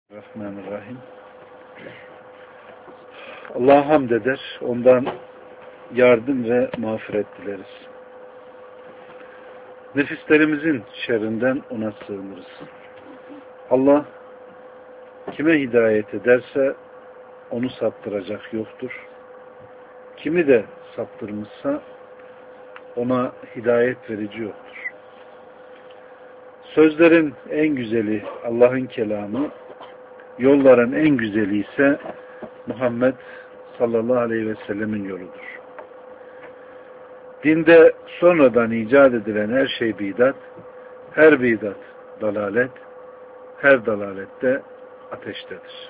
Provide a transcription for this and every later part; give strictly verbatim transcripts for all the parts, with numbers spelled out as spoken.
Bismillahirrahmanirrahim. Allah'a hamd eder, ondan yardım ve mağfiret dileriz. Nefislerimizin şerrinden ona sığınırız. Allah kime hidayet ederse onu saptıracak yoktur. Kimi de saptırmışsa ona hidayet verici yoktur. Sözlerin en güzeli Allah'ın kelamı, yolların en güzeli ise Muhammed sallallahu aleyhi ve sellemin yoludur. Dinde sonradan icat edilen her şey bidat, her bidat dalalet, her dalalette ateştedir.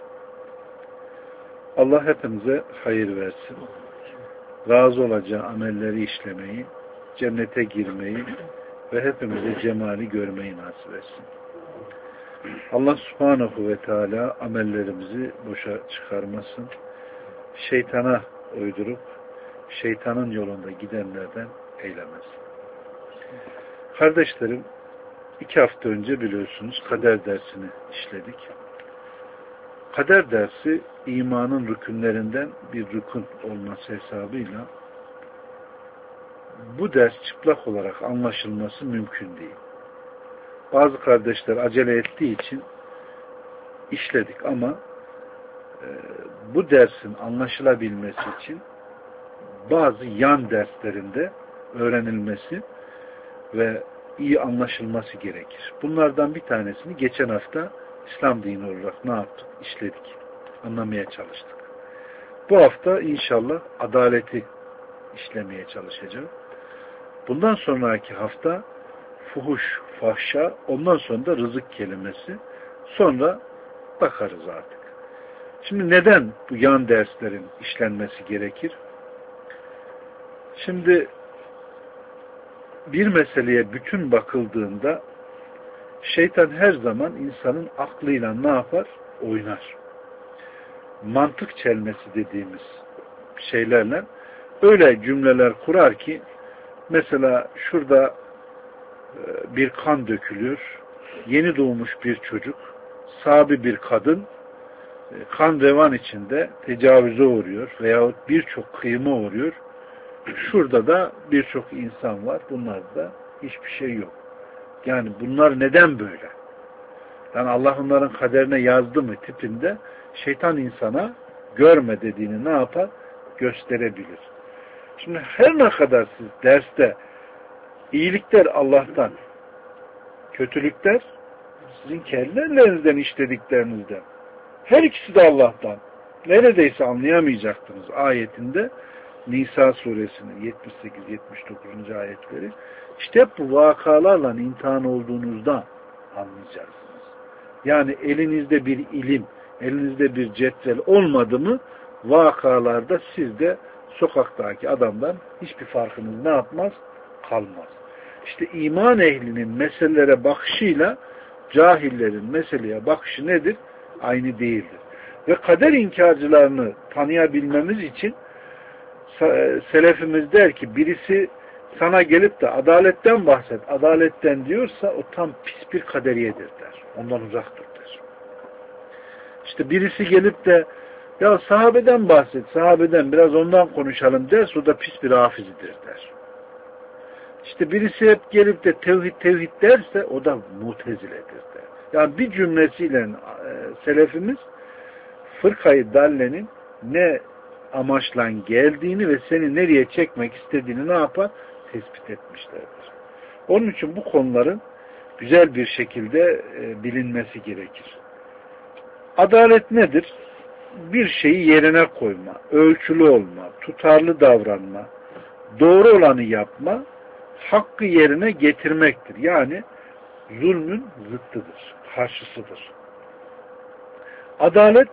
Allah hepimize hayır versin. Razı olacağı amelleri işlemeyi, cennete girmeyi ve hepimize cemali görmeyi nasip etsin. Allah subhanahu ve teala amellerimizi boşa çıkarmasın. Şeytana uydurup şeytanın yolunda gidenlerden eylemesin. Kardeşlerim, iki hafta önce biliyorsunuz kader dersini işledik. Kader dersi imanın rükünlerinden bir rükün olması hesabıyla bu ders çıplak olarak anlaşılması mümkün değil. Bazı kardeşler acele ettiği için işledik ama e, bu dersin anlaşılabilmesi için bazı yan derslerinde öğrenilmesi ve iyi anlaşılması gerekir. Bunlardan bir tanesini geçen hafta İslam dini olarak ne yaptık? İşledik. Anlamaya çalıştık. Bu hafta inşallah adaleti işlemeye çalışacağım. Bundan sonraki hafta fuhuş, fahşa, ondan sonra da rızık kelimesi. Sonra bakarız artık. Şimdi neden bu yan derslerin işlenmesi gerekir? Şimdi bir meseleye bütün bakıldığında şeytan her zaman insanın aklıyla ne yapar? Oynar. Mantık çelmesi dediğimiz şeylerle öyle cümleler kurar ki mesela şurada bir kan dökülüyor. Yeni doğmuş bir çocuk, sabi bir kadın kan revan içinde tecavüze uğruyor veyahut birçok kıyıma uğruyor. Şurada da birçok insan var. Bunlarda hiçbir şey yok. Yani bunlar neden böyle? Yani Allah onların kaderine yazdı mı tipinde şeytan insana görme dediğini ne yapar? Gösterebilir. Şimdi her ne kadar siz derste iyilikler Allah'tan, kötülükler sizin kendi ellerinizden işlediklerinizden. Her ikisi de Allah'tan. Neredeyse anlayamayacaktınız ayetinde Nisa suresinin yetmiş sekiz yetmiş dokuzuncu ayetleri. İşte hep bu vakalarla imtihan olduğunuzda anlayacaksınız. Yani elinizde bir ilim, elinizde bir cetvel olmadı mı vakalarda siz de sokaktaki adamdan hiçbir farkınız ne yapmaz? Kalmaz. İşte iman ehlinin meselelere bakışıyla cahillerin meseleye bakışı nedir? Aynı değildir. Ve kader inkarcılarını tanıyabilmemiz için selefimiz der ki birisi sana gelip de adaletten bahset, adaletten diyorsa o tam pis bir kaderiyedir der. Ondan uzaktır der. İşte birisi gelip de ya sahabeden bahset, sahabeden biraz ondan konuşalım derse o da pis bir hafizidir der. İşte birisi hep gelip de tevhid tevhid derse o da muteziledir der. Yani bir cümlesiyle e, selefimiz fırkayı dallenin ne amaçla geldiğini ve seni nereye çekmek istediğini ne yapar? Tespit etmişlerdir. Onun için bu konuların güzel bir şekilde e, bilinmesi gerekir. Adalet nedir? Bir şeyi yerine koyma, ölçülü olma, tutarlı davranma, doğru olanı yapma, hakkı yerine getirmektir. Yani zulmün zıttıdır, karşısıdır. Adalet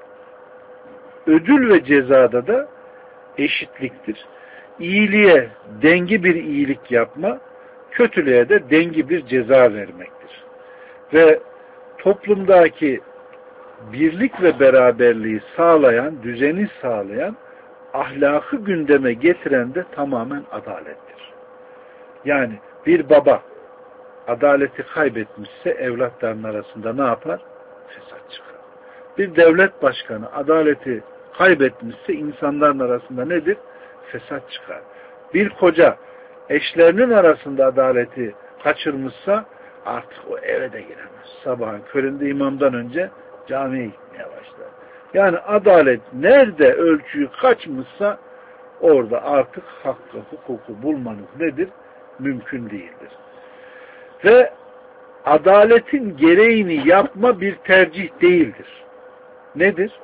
ödül ve cezada da eşitliktir. İyiliğe dengi bir iyilik yapma, kötülüğe de dengi bir ceza vermektir. Ve toplumdaki birlik ve beraberliği sağlayan, düzeni sağlayan, ahlakı gündeme getiren de tamamen adalettir. Yani bir baba adaleti kaybetmişse evlatların arasında ne yapar? Fesat çıkar. Bir devlet başkanı adaleti kaybetmişse insanların arasında nedir? Fesat çıkar. Bir koca eşlerinin arasında adaleti kaçırmışsa artık o eve de giremez. Sabahın köründe imamdan önce camiye gitmeye başlar. Yani adalet nerede ölçüyü kaçmışsa orada artık hakkı, hukuku bulmanız nedir? Mümkün değildir. Ve adaletin gereğini yapma bir tercih değildir. Nedir?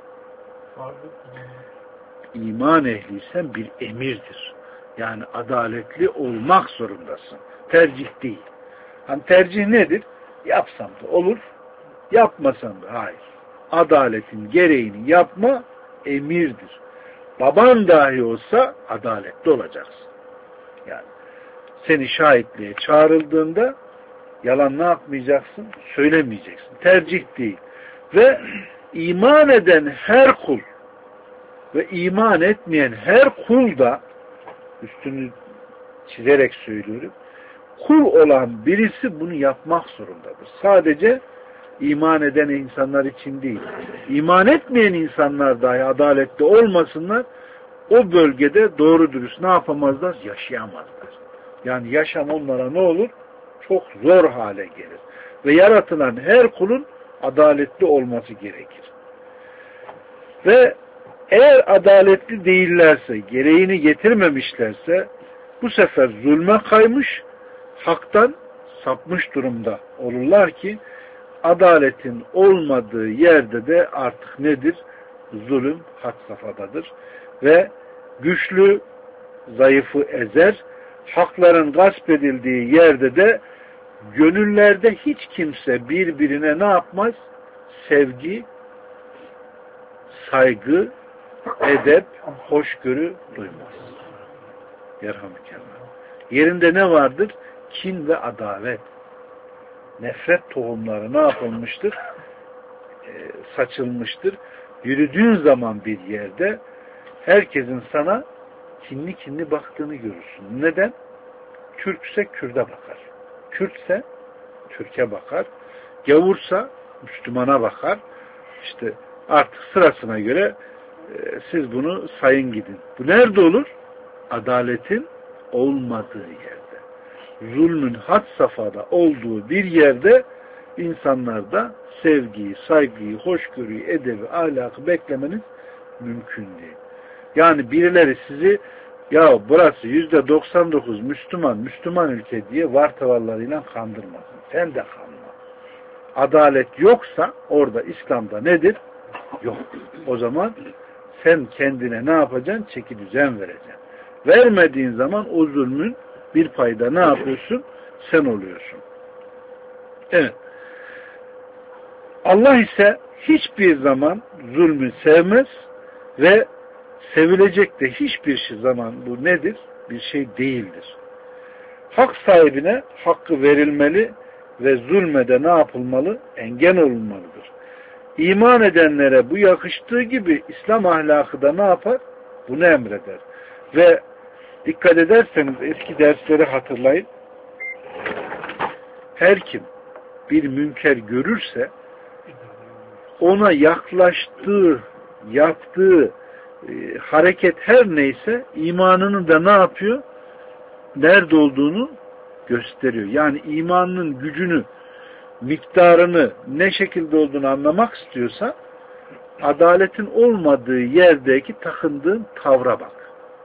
İman ehliysen bir emirdir. Yani adaletli olmak zorundasın. Tercih değil. Hani tercih nedir? Yapsam da olur, yapmasam da hayır. Adaletin gereğini yapma emirdir. Baban dahi olsa adaletli olacaksın. Yani seni şahitliğe çağrıldığında yalan ne yapmayacaksın? Söylemeyeceksin. Tercih değil. Ve iman eden her kul ve iman etmeyen her kul da üstünü çizerek söylüyorum. Kul olan birisi bunu yapmak zorundadır. Sadece iman eden insanlar için değil. İman etmeyen insanlar dahi adaletli olmasınlar. O bölgede doğru dürüst ne yapamazlar? Yaşayamazlar. Yani yaşam onlara ne olur? Çok zor hale gelir. Ve yaratılan her kulun adaletli olması gerekir. Ve eğer adaletli değillerse, gereğini getirmemişlerse bu sefer zulme kaymış, haktan sapmış durumda olurlar ki adaletin olmadığı yerde de artık nedir? Zulüm had safhadadır. Ve güçlü zayıfı ezer, hakların gasp edildiği yerde de gönüllerde hiç kimse birbirine ne yapmaz? Sevgi, saygı, edep, hoşgörü duymaz. Yerhamdülillah. Yerinde ne vardır? Kin ve adalet. Nefret tohumları ne yapılmıştır? Ee, saçılmıştır. Yürüdüğün zaman bir yerde herkesin sana kinli kinli baktığını görürsün. Neden? Türkse Kürt'e bakar. Kürtse Türk'e bakar. Gavursa Müslümana bakar. İşte artık sırasına göre e, siz bunu sayın gidin. Bu nerede olur? Adaletin olmadığı yerde. Zulmün had safhada olduğu bir yerde insanlarda sevgiyi, saygıyı, hoşgörüyü, edebi, ahlakı beklemeniz mümkün değil. Yani birileri sizi ya burası yüzde doksan dokuz Müslüman, Müslüman ülke diye vartavallarıyla kandırmasın. Sen de kanma. Adalet yoksa orada İslam'da nedir? Yok. O zaman sen kendine ne yapacaksın? Çeki düzen vereceksin. Vermediğin zaman o zulmün bir payda ne yapıyorsun? Sen oluyorsun. Evet. Allah ise hiçbir zaman zulmü sevmez ve sevilecek de hiçbir şey zaman bu nedir? Bir şey değildir. Hak sahibine hakkı verilmeli ve zulmede ne yapılmalı? Engel olunmalıdır. İman edenlere bu yakıştığı gibi İslam ahlakı da ne yapar? Bunu emreder. Ve dikkat ederseniz eski dersleri hatırlayın. Her kim bir münker görürse ona yaklaştığı, yaptığı e, hareket her neyse imanının da ne yapıyor? Nerede olduğunu gösteriyor. Yani imanının gücünü, miktarını, ne şekilde olduğunu anlamak istiyorsa adaletin olmadığı yerdeki takındığın tavra bak.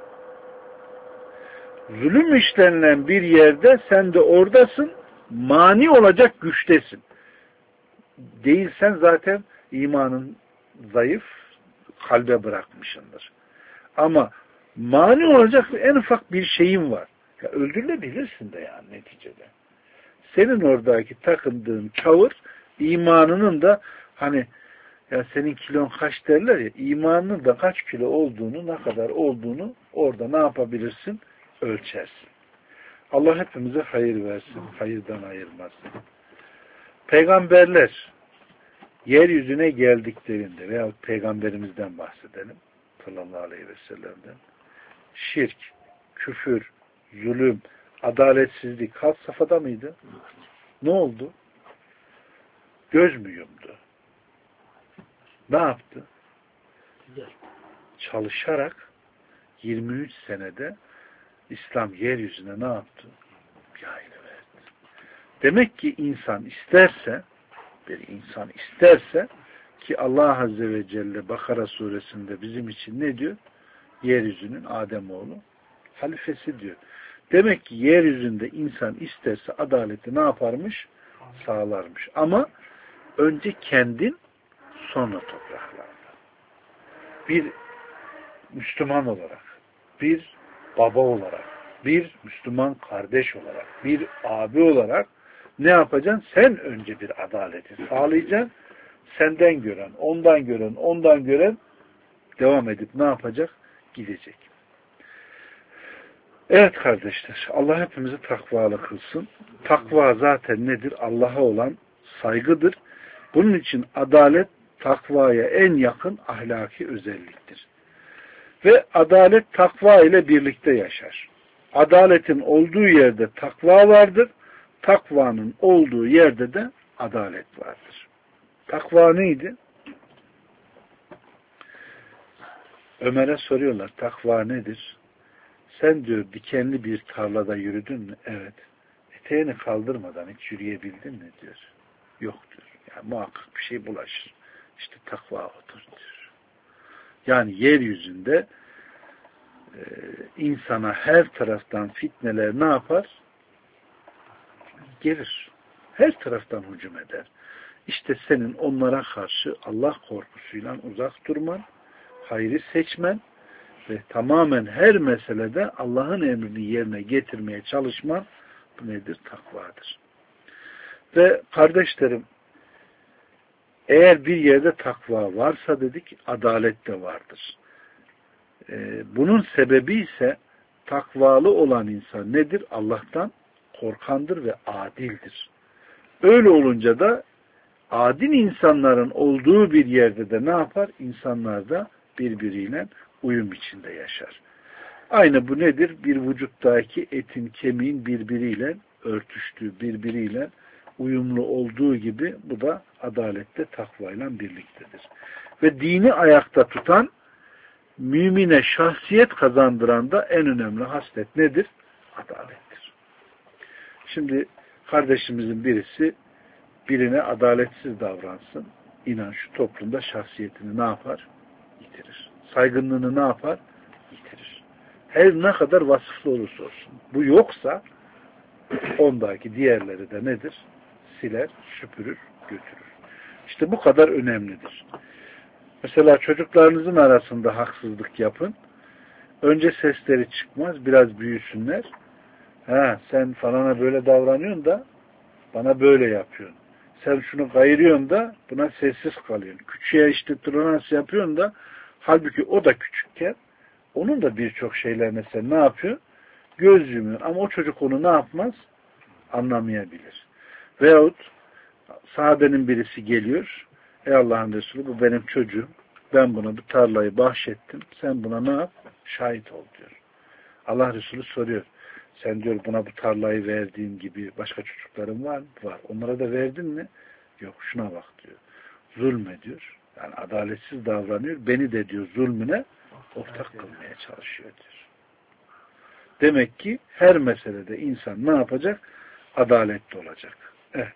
Zulüm işlenilen bir yerde sen de oradasın, mani olacak güçtesin. Değilsen zaten imanın zayıf, kalbe bırakmışsındır. Ama mani olacak en ufak bir şeyin var. Ya öldürülebilirsin de yani neticede. Senin oradaki takındığın tavır imanının da hani ya senin kilon kaç derler ya imanının da kaç kilo olduğunu ne kadar olduğunu orada ne yapabilirsin? Ölçersin. Allah hepimize hayır versin. Hayırdan ayırmasın. Peygamberler yeryüzüne geldiklerinde veya peygamberimizden bahsedelim sallallahu aleyhi ve sellem'den şirk, küfür, zulüm, adaletsizlik had safhada mıydı? Ne oldu? Göz mü yumdu? Ne yaptı? Çalışarak yirmi üç senede İslam yeryüzüne ne yaptı? Yayılıverdi. Demek ki insan isterse, bir insan isterse ki Allah Azze ve Celle Bakara suresinde bizim için ne diyor? Yeryüzünün Ademoğlu halifesi diyor. Demek ki yeryüzünde insan isterse adaleti ne yaparmış? Sağlarmış. Ama önce kendin, sonra topraklarda. Bir Müslüman olarak, bir baba olarak, bir Müslüman kardeş olarak, bir abi olarak ne yapacaksın? Sen önce bir adaleti sağlayacaksın. Senden gören, ondan gören, ondan gören devam edip ne yapacak? Gidecek. Evet kardeşler, Allah hepimizi takvalı kılsın. Takva zaten nedir? Allah'a olan saygıdır. Bunun için adalet takvaya en yakın ahlaki özelliktir. Ve adalet takva ile birlikte yaşar. Adaletin olduğu yerde takva vardır. Takvanın olduğu yerde de adalet vardır. Takva neydi? Ömer'e soruyorlar, takva nedir? Sen diyor dikenli bir tarlada yürüdün mü? Evet. Eteğini kaldırmadan hiç yürüyebildin mi diyor. Yok diyor. Yani muhakkak bir şey bulaşır. İşte takva odur diyor. Yani yeryüzünde e, insana her taraftan fitneler ne yapar? Gelir. Her taraftan hücum eder. İşte senin onlara karşı Allah korkusuyla uzak durman, hayrı seçmen ve tamamen her meselede Allah'ın emrini yerine getirmeye çalışman bu nedir? Takvadır. Ve kardeşlerim, eğer bir yerde takva varsa dedik, adalet de vardır. Ee, bunun sebebi ise takvalı olan insan nedir? Allah'tan korkandır ve adildir. Öyle olunca da adil insanların olduğu bir yerde de ne yapar? İnsanlar da birbiriyle uyum içinde yaşar. Aynı bu nedir? Bir vücuttaki etin, kemiğin birbiriyle örtüştüğü, birbiriyle uyumlu olduğu gibi bu da adalette takvayla birliktedir. Ve dini ayakta tutan, mümine şahsiyet kazandıran da en önemli haslet nedir? Adalettir. Şimdi kardeşimizin birisi birine adaletsiz davransın. İnan şu toplumda şahsiyetini ne yapar? Yitirir. Saygınlığını ne yapar? Yitirir. Her ne kadar vasıflı olursa olsun. Bu yoksa ondaki diğerleri de nedir? Siler, süpürür, götürür. İşte bu kadar önemlidir. Mesela çocuklarınızın arasında haksızlık yapın. Önce sesleri çıkmaz, biraz büyüsünler. Ha, sen falana böyle davranıyorsun da bana böyle yapıyorsun. Sen şunu kayırıyorsun da buna sessiz kalıyorsun. Küçüğe işte tolerans yapıyorsun da halbuki o da küçükken onun da birçok şeylerine sen ne yapıyor? Göz yumuyor. Ama o çocuk onu ne yapmaz? Anlamayabilir. Veyahut sahabenin birisi geliyor. Ey Allah'ın Resulü bu benim çocuğum. Ben buna bu tarlayı bahşettim. Sen buna ne yap? Şahit ol diyor. Allah Resulü soruyor. Sen diyor buna bu tarlayı verdiğin gibi başka çocukların var mı? Var. Onlara da verdin mi? Yok. Şuna bak diyor. Zulme diyor. Yani adaletsiz davranıyor. Beni de diyor zulmüne ortak kılmaya çalışıyor diyor. Demek ki her meselede insan ne yapacak? Adaletli olacak. Evet.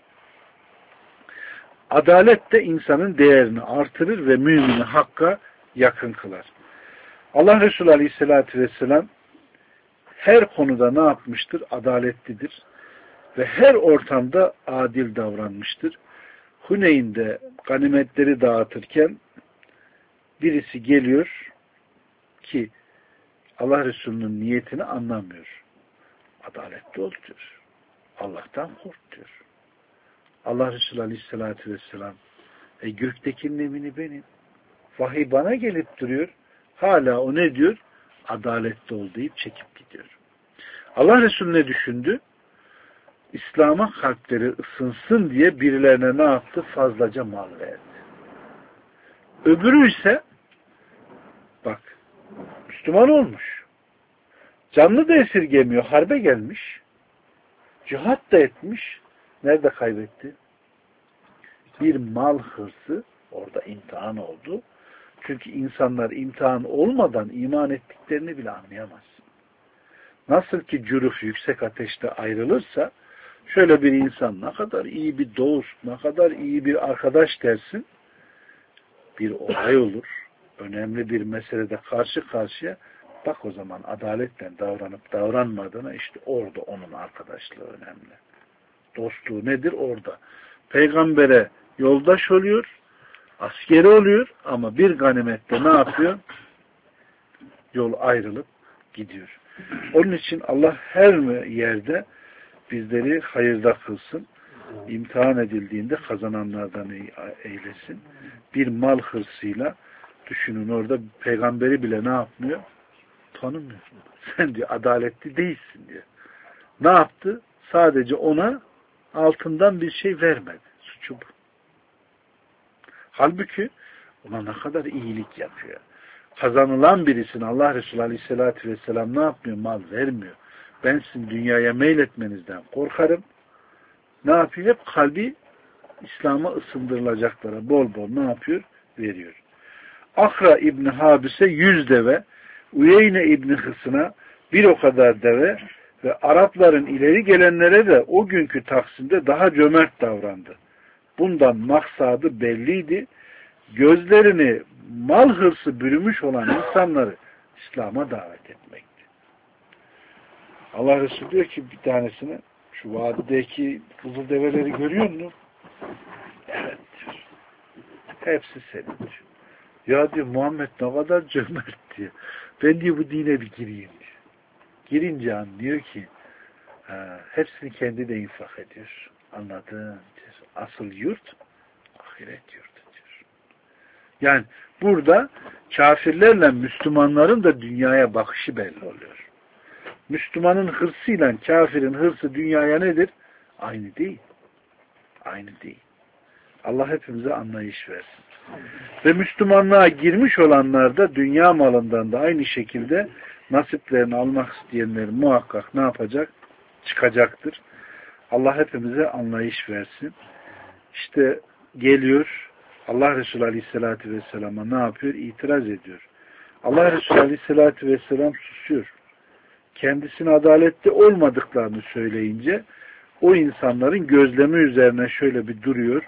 Adalet de insanın değerini artırır ve mümini hakka yakın kılar. Allah Resulü Aleyhisselatü Vesselam her konuda ne yapmıştır? Adaletlidir. Ve her ortamda adil davranmıştır. Huneyn'de ganimetleri dağıtırken birisi geliyor ki Allah Resulü'nün niyetini anlamıyor. Adaletli ol diyor. Allah'tan kork diyor. Allah Resulü Aleyhisselatü Vesselam e, göktekinin emini benim. Vahiy bana gelip duruyor. Hala o ne diyor? Adaletli ol deyip çekip gidiyor. Allah Resulü ne düşündü? İslam'a kalpleri ısınsın diye birilerine ne yaptı? Fazlaca mal verdi. Öbürü ise bak Müslüman olmuş. Canlı da esirgemiyor. Harbe gelmiş. Cihat da etmiş. Nerede kaybetti? Bir mal hırsı Orada imtihan oldu. Çünkü insanlar imtihan olmadan iman ettiklerini bile anlayamaz. Nasıl ki cüruf yüksek ateşte ayrılırsa, şöyle bir insan ne kadar iyi bir dost, ne kadar iyi bir arkadaş dersin, bir olay olur, önemli bir meselede karşı karşıya, bak o zaman adaletle davranıp davranmadığına, işte orada onun arkadaşlığı önemli. Dostluğu nedir? Orada. Peygambere yoldaş oluyor, askeri oluyor ama bir ganimette ne yapıyor? Yol ayrılıp gidiyor. Onun için Allah her yerde bizleri hayırda kılsın. İmtihan edildiğinde kazananlardan eylesin. Bir mal hırsıyla düşünün, orada peygamberi bile ne yapmıyor? Tanımıyor. Sen diyor adaletli değilsin diyor. Ne yaptı? Sadece ona altından bir şey vermedi. Suçu bu. Halbuki ona ne kadar iyilik yapıyor. Kazanılan birisine Allah Resulü Aleyhisselatü Vesselam ne yapmıyor? Mal vermiyor. Ben sizin dünyaya meyletmenizden korkarım. Ne yapıyor? Hep kalbi İslam'a ısındırılacaklara bol bol ne yapıyor? Veriyor. Akra İbni Habis'e yüz deve, Uyeyne İbni Hısın'a bir o kadar deve ve Arapların ileri gelenlere de o günkü Taksim'de daha cömert davrandı. Bundan maksadı belliydi. Gözlerini mal hırsı bürümüş olan insanları İslam'a davet etmekti. Allah Resulü diyor ki bir tanesine, şu vadideki kızıl develeri görüyor musun? Evet diyor. Hepsi senin diyor. Ya diyor Muhammed ne kadar cömert diyor. Ben diyor bu dine bir gireyim diyor. Girince anlıyor ki ha, hepsini kendi de infak ediyor. Anladın diyor. Asıl yurt ahiret yurdu diyor. Yani burada kafirlerle Müslümanların da dünyaya bakışı belli oluyor. Müslümanın hırsıyla kafirin hırsı dünyaya nedir? Aynı değil. Aynı değil. Allah hepimize anlayış versin. Ve Müslümanlığa girmiş olanlar da dünya malından da aynı şekilde nasiplerini almak isteyenler muhakkak ne yapacak? Çıkacaktır. Allah hepimize anlayış versin. İşte geliyor Allah Resulü Aleyhisselatü Vesselam'a ne yapıyor? İtiraz ediyor. Allah Resulü Aleyhisselatü Vesselam susuyor. Kendisine adaletli olmadıklarını söyleyince o insanların gözlemi üzerine şöyle bir duruyor.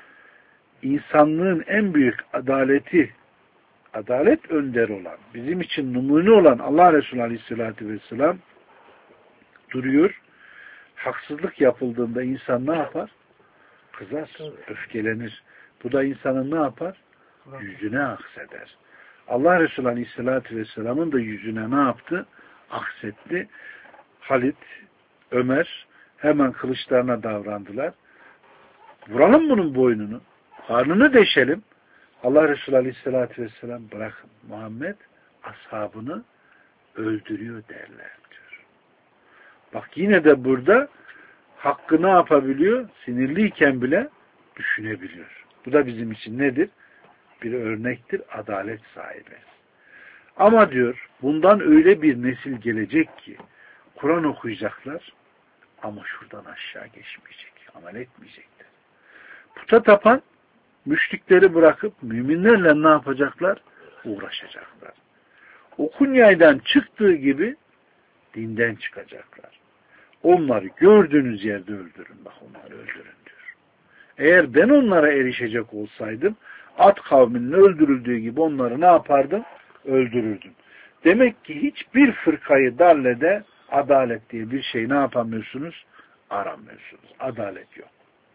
İnsanlığın en büyük adaleti, adalet önderi olan, bizim için numune olan Allah Resulü Aleyhisselatü Vesselam duruyor. Haksızlık yapıldığında insan ne yapar? Kızar, öfkelenir. Bu da insanın ne yapar? Yüzüne akseder. Allah Resulü Aleyhisselatü Vesselam'ın da yüzüne ne yaptı? Aksetti. Halit, Ömer hemen kılıçlarına davrandılar. Vuralım bunun boynunu. Karnını deşelim. Allah Resulü Aleyhisselatü Vesselam bırakın. Muhammed ashabını öldürüyor derler diyor. Bak yine de burada hakkı ne yapabiliyor? Sinirliyken bile düşünebiliyor. Bu da bizim için nedir? Bir örnektir. Adalet sahibi. Ama diyor bundan öyle bir nesil gelecek ki Kur'an okuyacaklar ama şuradan aşağı geçmeyecek. Amel etmeyecekler. Puta tapan müşrikleri bırakıp müminlerle ne yapacaklar? Uğraşacaklar. O kunyaydan çıktığı gibi dinden çıkacaklar. Onları gördüğünüz yerde öldürün. Bak onları öldürün diyor. Eğer ben onlara erişecek olsaydım Ad kavminin öldürüldüğü gibi onları ne yapardım? Öldürürdüm. Demek ki hiçbir fırkayı dallede adalet diye bir şey ne yapamıyorsunuz? Aramıyorsunuz. Adalet yok.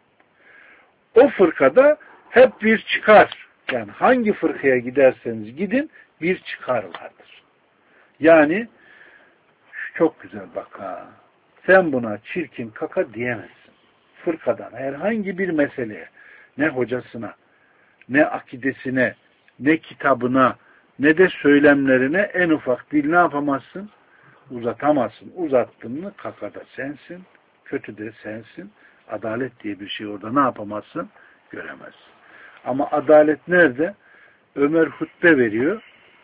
O fırkada hep bir çıkar. Yani hangi fırkaya giderseniz gidin bir çıkar vardır. Yani çok güzel bak ha. Sen buna çirkin kaka diyemezsin. Fırkadan herhangi bir meseleye, ne hocasına, ne akidesine, ne kitabına, ne de söylemlerine en ufak dil ne yapamazsın? Uzatamazsın. Uzattın mı kakada sensin, kötü de sensin. Adalet diye bir şey orada ne yapamazsın? Göremezsin. Ama adalet nerede? Ömer hutbe veriyor.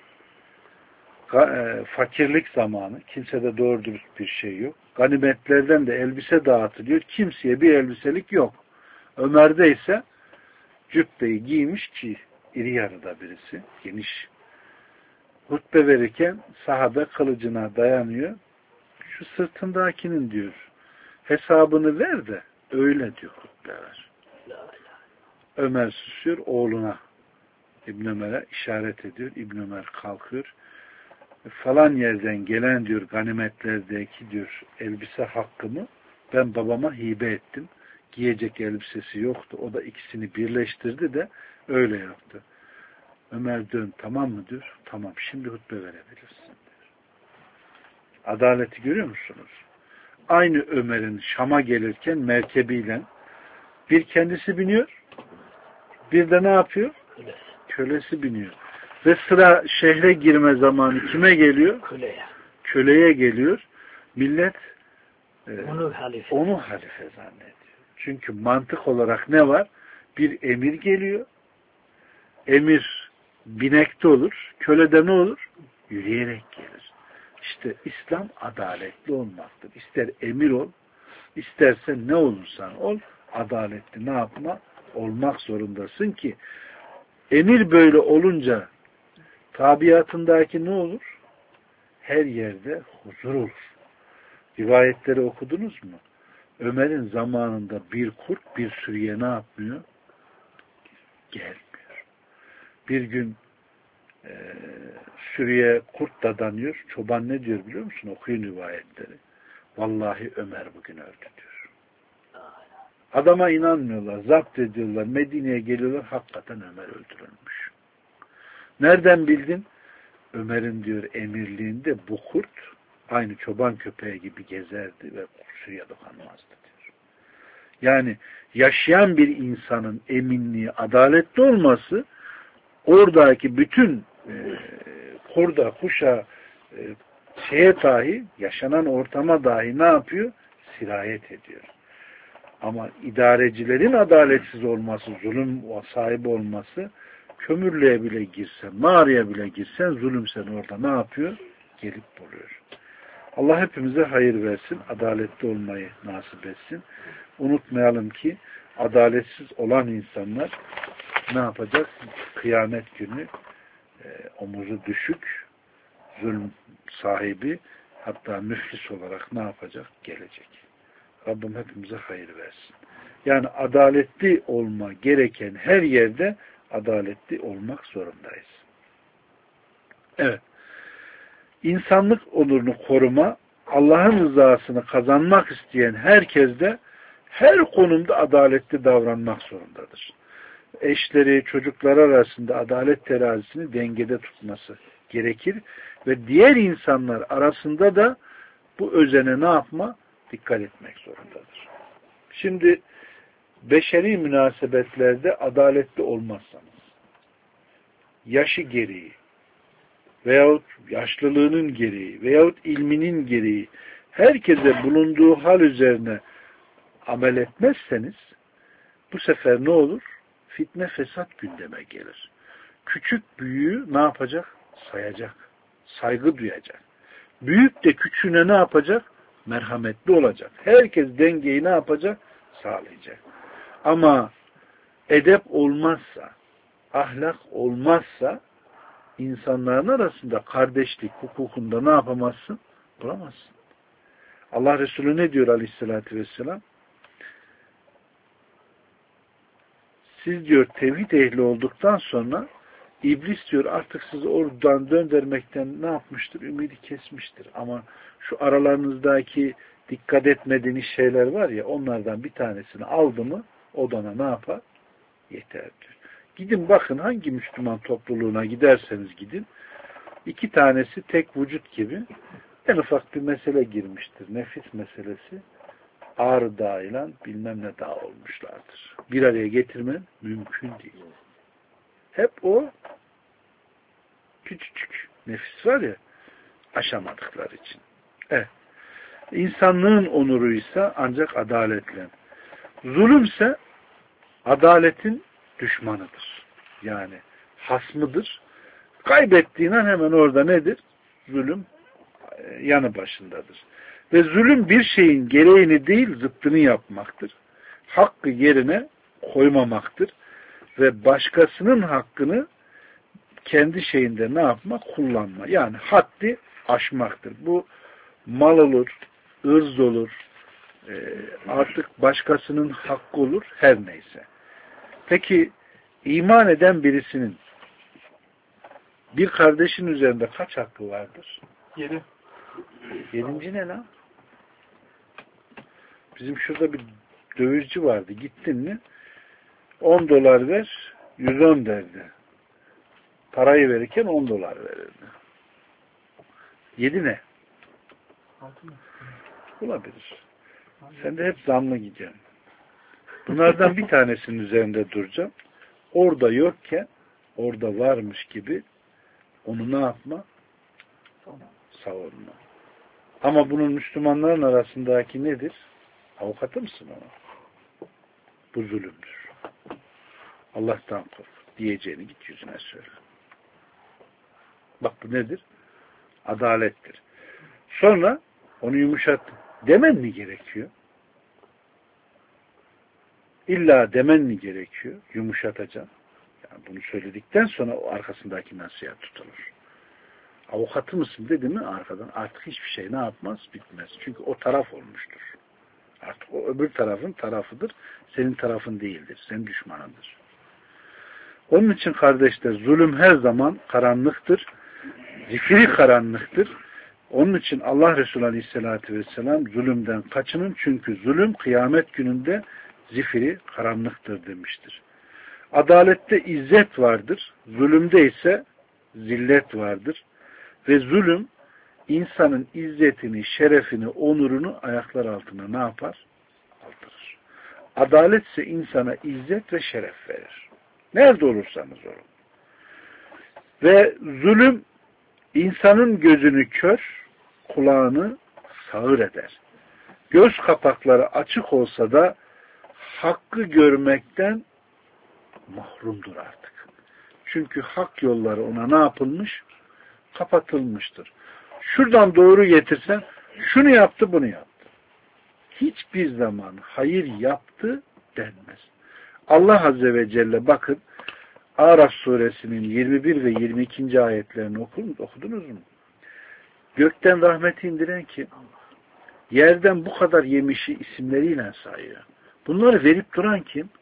Fakirlik zamanı. Kimsede doğru dürüst bir şey yok. Ganimetlerden de elbise dağıtılıyor. Kimseye bir elbiselik yok. Ömer'de ise cübbeyi giymiş ki iri yarıda birisi, geniş. Hutbe verirken sahabe kılıcına dayanıyor. Şu sırtındakinin diyor hesabını ver de öyle diyor hutbe ver. Ömer susuyor, oğluna İbn Ömer'e işaret ediyor. İbn Ömer kalkıyor. Falan yerden gelen diyor ganimetlerdeki diyor elbise hakkımı ben babama hibe ettim. Giyecek elbisesi yoktu. O da ikisini birleştirdi de öyle yaptı. Ömer dön tamam mı diyor. Tamam şimdi hutbe verebilirsin diyor. Adaleti görüyor musunuz? Aynı Ömer'in Şam'a gelirken merkebiyle bir kendisi biniyor, bir de ne yapıyor? Kölesi, Kölesi biniyor. Ve sıra şehre girme zamanı kime geliyor? Köleye. Köleye geliyor. Millet e, onu, halife. onu halife zannediyor. Çünkü mantık olarak ne var? Bir emir geliyor. Emir binekte olur. Kölede ne olur? Yürüyerek gelir. İşte İslam adaletli olmaktır. İster emir ol, istersen ne olursan ol, adaletli ne yapma? Olmak zorundasın ki emir böyle olunca tabiatındaki ne olur? Her yerde huzur olur. Rivayetleri okudunuz mu? Ömer'in zamanında bir kurt bir sürüye ne yapmıyor? Gelmiyor. Bir gün e, sürüye kurt dadanıyor. Çoban ne diyor biliyor musun? Okuyun rivayetleri. Vallahi Ömer bugün öldü diyor. Adama inanmıyorlar. Zapt ediyorlar. Medine'ye geliyorlar. Hakikaten Ömer öldürülmüş. Nereden bildin? Ömer'in diyor emirliğinde bu kurt aynı çoban köpeği gibi gezerdi ve sürüye dokunmazdı diyor. Yani yaşayan bir insanın eminliği, adaletli olması oradaki bütün e, kurda, kuşa, e, şeye dahi, yaşanan ortama dahi ne yapıyor? Sirayet ediyor. Ama idarecilerin adaletsiz olması, zulüm sahibi olması, kömürlüğe bile girsen, mağaraya bile girsen, zulüm seni orada ne yapıyor? Gelip buluyor. Allah hepimize hayır versin, adaletli olmayı nasip etsin. Unutmayalım ki adaletsiz olan insanlar ne yapacak? Kıyamet günü e, omuzu düşük, zulüm sahibi, hatta müflis olarak ne yapacak? Gelecek. Rabbim hepimize hayır versin. Yani adaletli olma gereken her yerde adaletli olmak zorundayız. Evet. İnsanlık onurunu koruma, Allah'ın rızasını kazanmak isteyen herkes de her konumda adaletli davranmak zorundadır. Eşleri, çocukları arasında adalet terazisini dengede tutması gerekir ve diğer insanlar arasında da bu özene ne yapma? Dikkat etmek zorundadır. Şimdi beşeri münasebetlerde adaletli olmazsanız, yaşı gereği veyahut yaşlılığının gereği veyahut ilminin gereği herkese bulunduğu hal üzerine amel etmezseniz bu sefer ne olur? Fitne, fesat gündeme gelir. Küçük büyüğü ne yapacak? Sayacak. Saygı duyacak. Büyük de küçüğüne ne yapacak? Merhametli olacak. Herkes dengeyi ne yapacak? Sağlayacak. Ama edep olmazsa, ahlak olmazsa insanların arasında kardeşlik hukukunda ne yapamazsın? Bulamazsın. Allah Resulü ne diyor aleyhissalatü vesselam? Siz diyor tevhid ehli olduktan sonra İblis diyor artık sizi oradan döndürmekten ne yapmıştır? Ümidi kesmiştir. Ama şu aralarınızdaki dikkat etmediğiniz şeyler var ya, onlardan bir tanesini aldı mı odana ne yapar? Yeter diyor. Gidin bakın hangi Müslüman topluluğuna giderseniz gidin. İki tanesi tek vücut gibi en ufak bir mesele girmiştir. Nefis meselesi. Ağrı Dağı ile bilmem ne dağ olmuşlardır. Bir araya getirmen mümkün değil. Hep o küçücük nefis var ya, aşamadıkları için. Evet. İnsanlığın onuruysa ancak adaletle. Zulümse adaletin düşmanıdır. Yani hasmıdır. Kaybettiğin an hemen orada nedir? Zulüm yanı başındadır. Ve zulüm bir şeyin gereğini değil zıttını yapmaktır. Hakkı yerine koymamaktır. ve başkasının hakkını kendi şeyinde ne yapma? Kullanma. Yani haddi aşmaktır. Bu mal olur, ırz olur, artık başkasının hakkı olur, her neyse. Peki iman eden birisinin bir kardeşin üzerinde kaç hakkı vardır? Yedi. Yedinci ne lan? Bizim şurada bir dövizci vardı. Gittin mi on dolar ver, yüz on derdi. Parayı verirken on dolar verirdi. Yedi ne? Altı mı? Olabilir. Sen de hep zamlı gideceksin. Bunlardan bir tanesinin üzerinde duracağım. Orada yokken orada varmış gibi onu ne yapma? Savunma. Ama bunun Müslümanların arasındaki nedir? Avukatı mısın ona? Bu zulümdür. Allah'tan kork. Diyeceğini git yüzüne söyle. Bak bu nedir? Adalettir. Sonra onu yumuşat. Demen mi gerekiyor? İlla demen mi gerekiyor? Yumuşatacaksın. Yani bunu söyledikten sonra o arkasındaki nasihat tutulur. Avukatı mısın dedi mi arkadan artık hiçbir şey ne yapmaz? Bitmez. Çünkü o taraf olmuştur. Artık o öbür tarafın tarafıdır. Senin tarafın değildir. Senin düşmanındır. Onun için kardeşler zulüm her zaman karanlıktır. Zifiri karanlıktır. Onun için Allah Resulü Aleyhisselatü Vesselam zulümden kaçının çünkü zulüm kıyamet gününde zifiri karanlıktır demiştir. Adalette izzet vardır. Zulümde ise zillet vardır. Ve zulüm insanın izzetini, şerefini, onurunu ayaklar altına ne yapar? Aldırır. Adalet ise insana izzet ve şeref verir. Nerede olursanız olun. Ve zulüm insanın gözünü kör, kulağını sağır eder. Göz kapakları açık olsa da hakkı görmekten mahrumdur artık. Çünkü hak yolları ona ne yapılmış? Kapatılmıştır. Şuradan doğru getirsen şunu yaptı, bunu yaptı. Hiçbir zaman hayır yaptı denmez. Allah Azze ve Celle bakın Araf suresinin yirmi bir ve yirmi ikinci ayetlerini okudunuz mu? Gökten rahmeti indiren kim? Yerden bu kadar yemişi isimleriyle sayıyor. Bunları verip duran kim?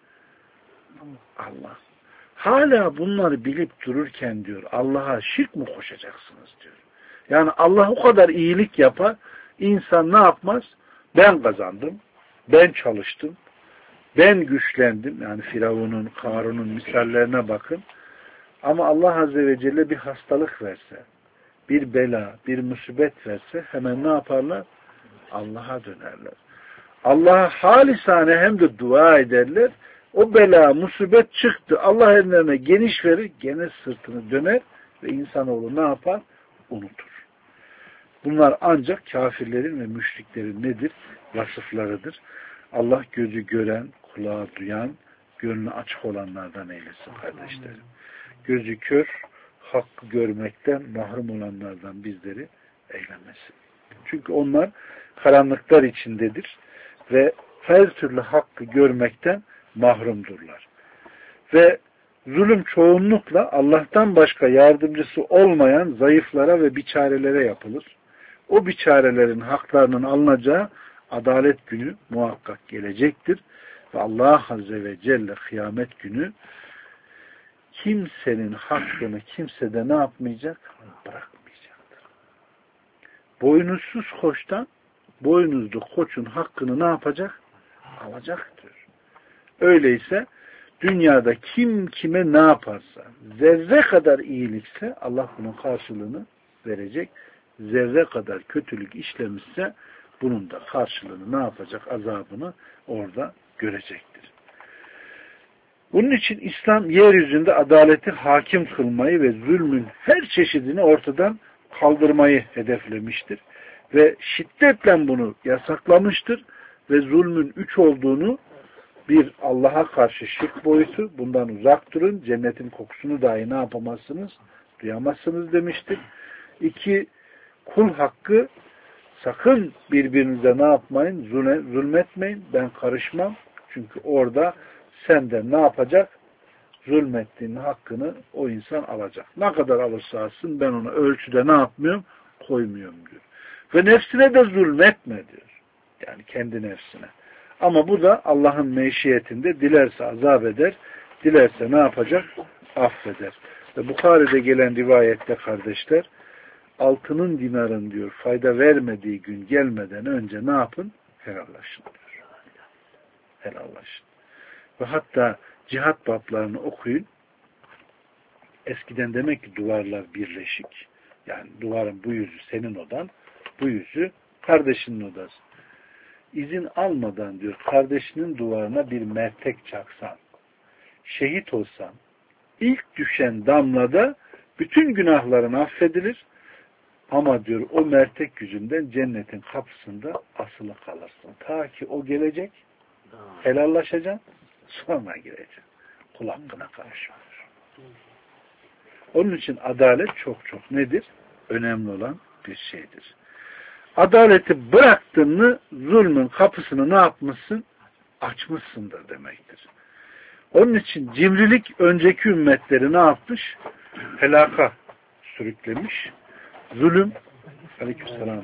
Allah. Hala bunları bilip dururken diyor Allah'a şirk mi koşacaksınız diyor. Yani Allah o kadar iyilik yapar, insan ne yapmaz? Ben kazandım, ben çalıştım, ben güçlendim. Yani Firavun'un, Karun'un misallerine bakın. Ama Allah Azze ve Celle bir hastalık verse, bir bela, bir musibet verse hemen ne yaparlar? Allah'a dönerler. Allah'a halisane hem de dua ederler. O bela, musibet çıktı. Allah ellerine geniş verir, gene sırtını döner ve insanoğlu ne yapar? Unutur. Bunlar ancak kafirlerin ve müşriklerin nedir? Vasıflarıdır. Allah gözü gören, kulağı duyan, gönlü açık olanlardan eylesin kardeşlerim. Gözü kör, hakkı görmekten mahrum olanlardan bizleri eylemesin. Çünkü onlar karanlıklar içindedir ve her türlü hakkı görmekten mahrumdurlar. Ve zulüm çoğunlukla Allah'tan başka yardımcısı olmayan zayıflara ve biçarelere yapılır. O biçarelerin haklarının alınacağı adalet günü muhakkak gelecektir. Ve Allah Azze ve Celle kıyamet günü kimsenin hakkını kimsede ne yapmayacak? Bırakmayacaktır. Boynuzsuz koçtan boynuzlu koçun hakkını ne yapacak? Alacaktır. Öyleyse dünyada kim kime ne yaparsa zerre kadar iyilikse Allah bunun karşılığını verecek. Zerre kadar kötülük işlemişse bunun da karşılığını ne yapacak? Azabını orada görecektir. Bunun için İslam yeryüzünde adaleti hakim kılmayı ve zulmün her çeşidini ortadan kaldırmayı hedeflemiştir. Ve şiddetle bunu yasaklamıştır ve zulmün üç olduğunu bir Allah'a karşı şirk boyutu, bundan uzak durun, cennetin kokusunu dahi ne yapamazsınız? Duyamazsınız demiştir. İki, kul hakkı, sakın birbirinize ne yapmayın? Zulmetmeyin, ben karışmam. Çünkü orada senden ne yapacak? zulmettiğinin hakkını o insan alacak. Ne kadar alırsa alsın ben ona ölçüde ne yapmıyorum? Koymuyorum diyor. Ve nefsine de zulmetme diyor. Yani kendi nefsine. Ama bu da Allah'ın meşiyetinde dilerse azap eder, dilerse ne yapacak? Affeder. Ve Bukhari'de gelen rivayette kardeşler, altının dinarın diyor fayda vermediği gün gelmeden önce ne yapın? Helallaşın diyor. Helallaşın. Ve hatta cihat bablarını okuyun. Eskiden demek ki duvarlar birleşik. Yani duvarın bu yüzü senin odan, bu yüzü kardeşinin odası. İzin almadan diyor kardeşinin duvarına bir mertek çaksan, şehit olsan, ilk düşen damlada bütün günahların affedilir. Ama diyor o mertek yüzünden cennetin kapısında asılı kalırsın. Ta ki o gelecek, helallaşacaksın, sonra gireceksin. Kul hakkına karışmıyor. Onun için adalet çok çok nedir? Önemli olan bir şeydir. Adaleti bıraktın mı zulmün kapısını ne yapmışsın? Açmışsındır demektir. Onun için cimrilik önceki ümmetleri ne yapmış? Helaka sürüklemiş. Zulüm aleykümselam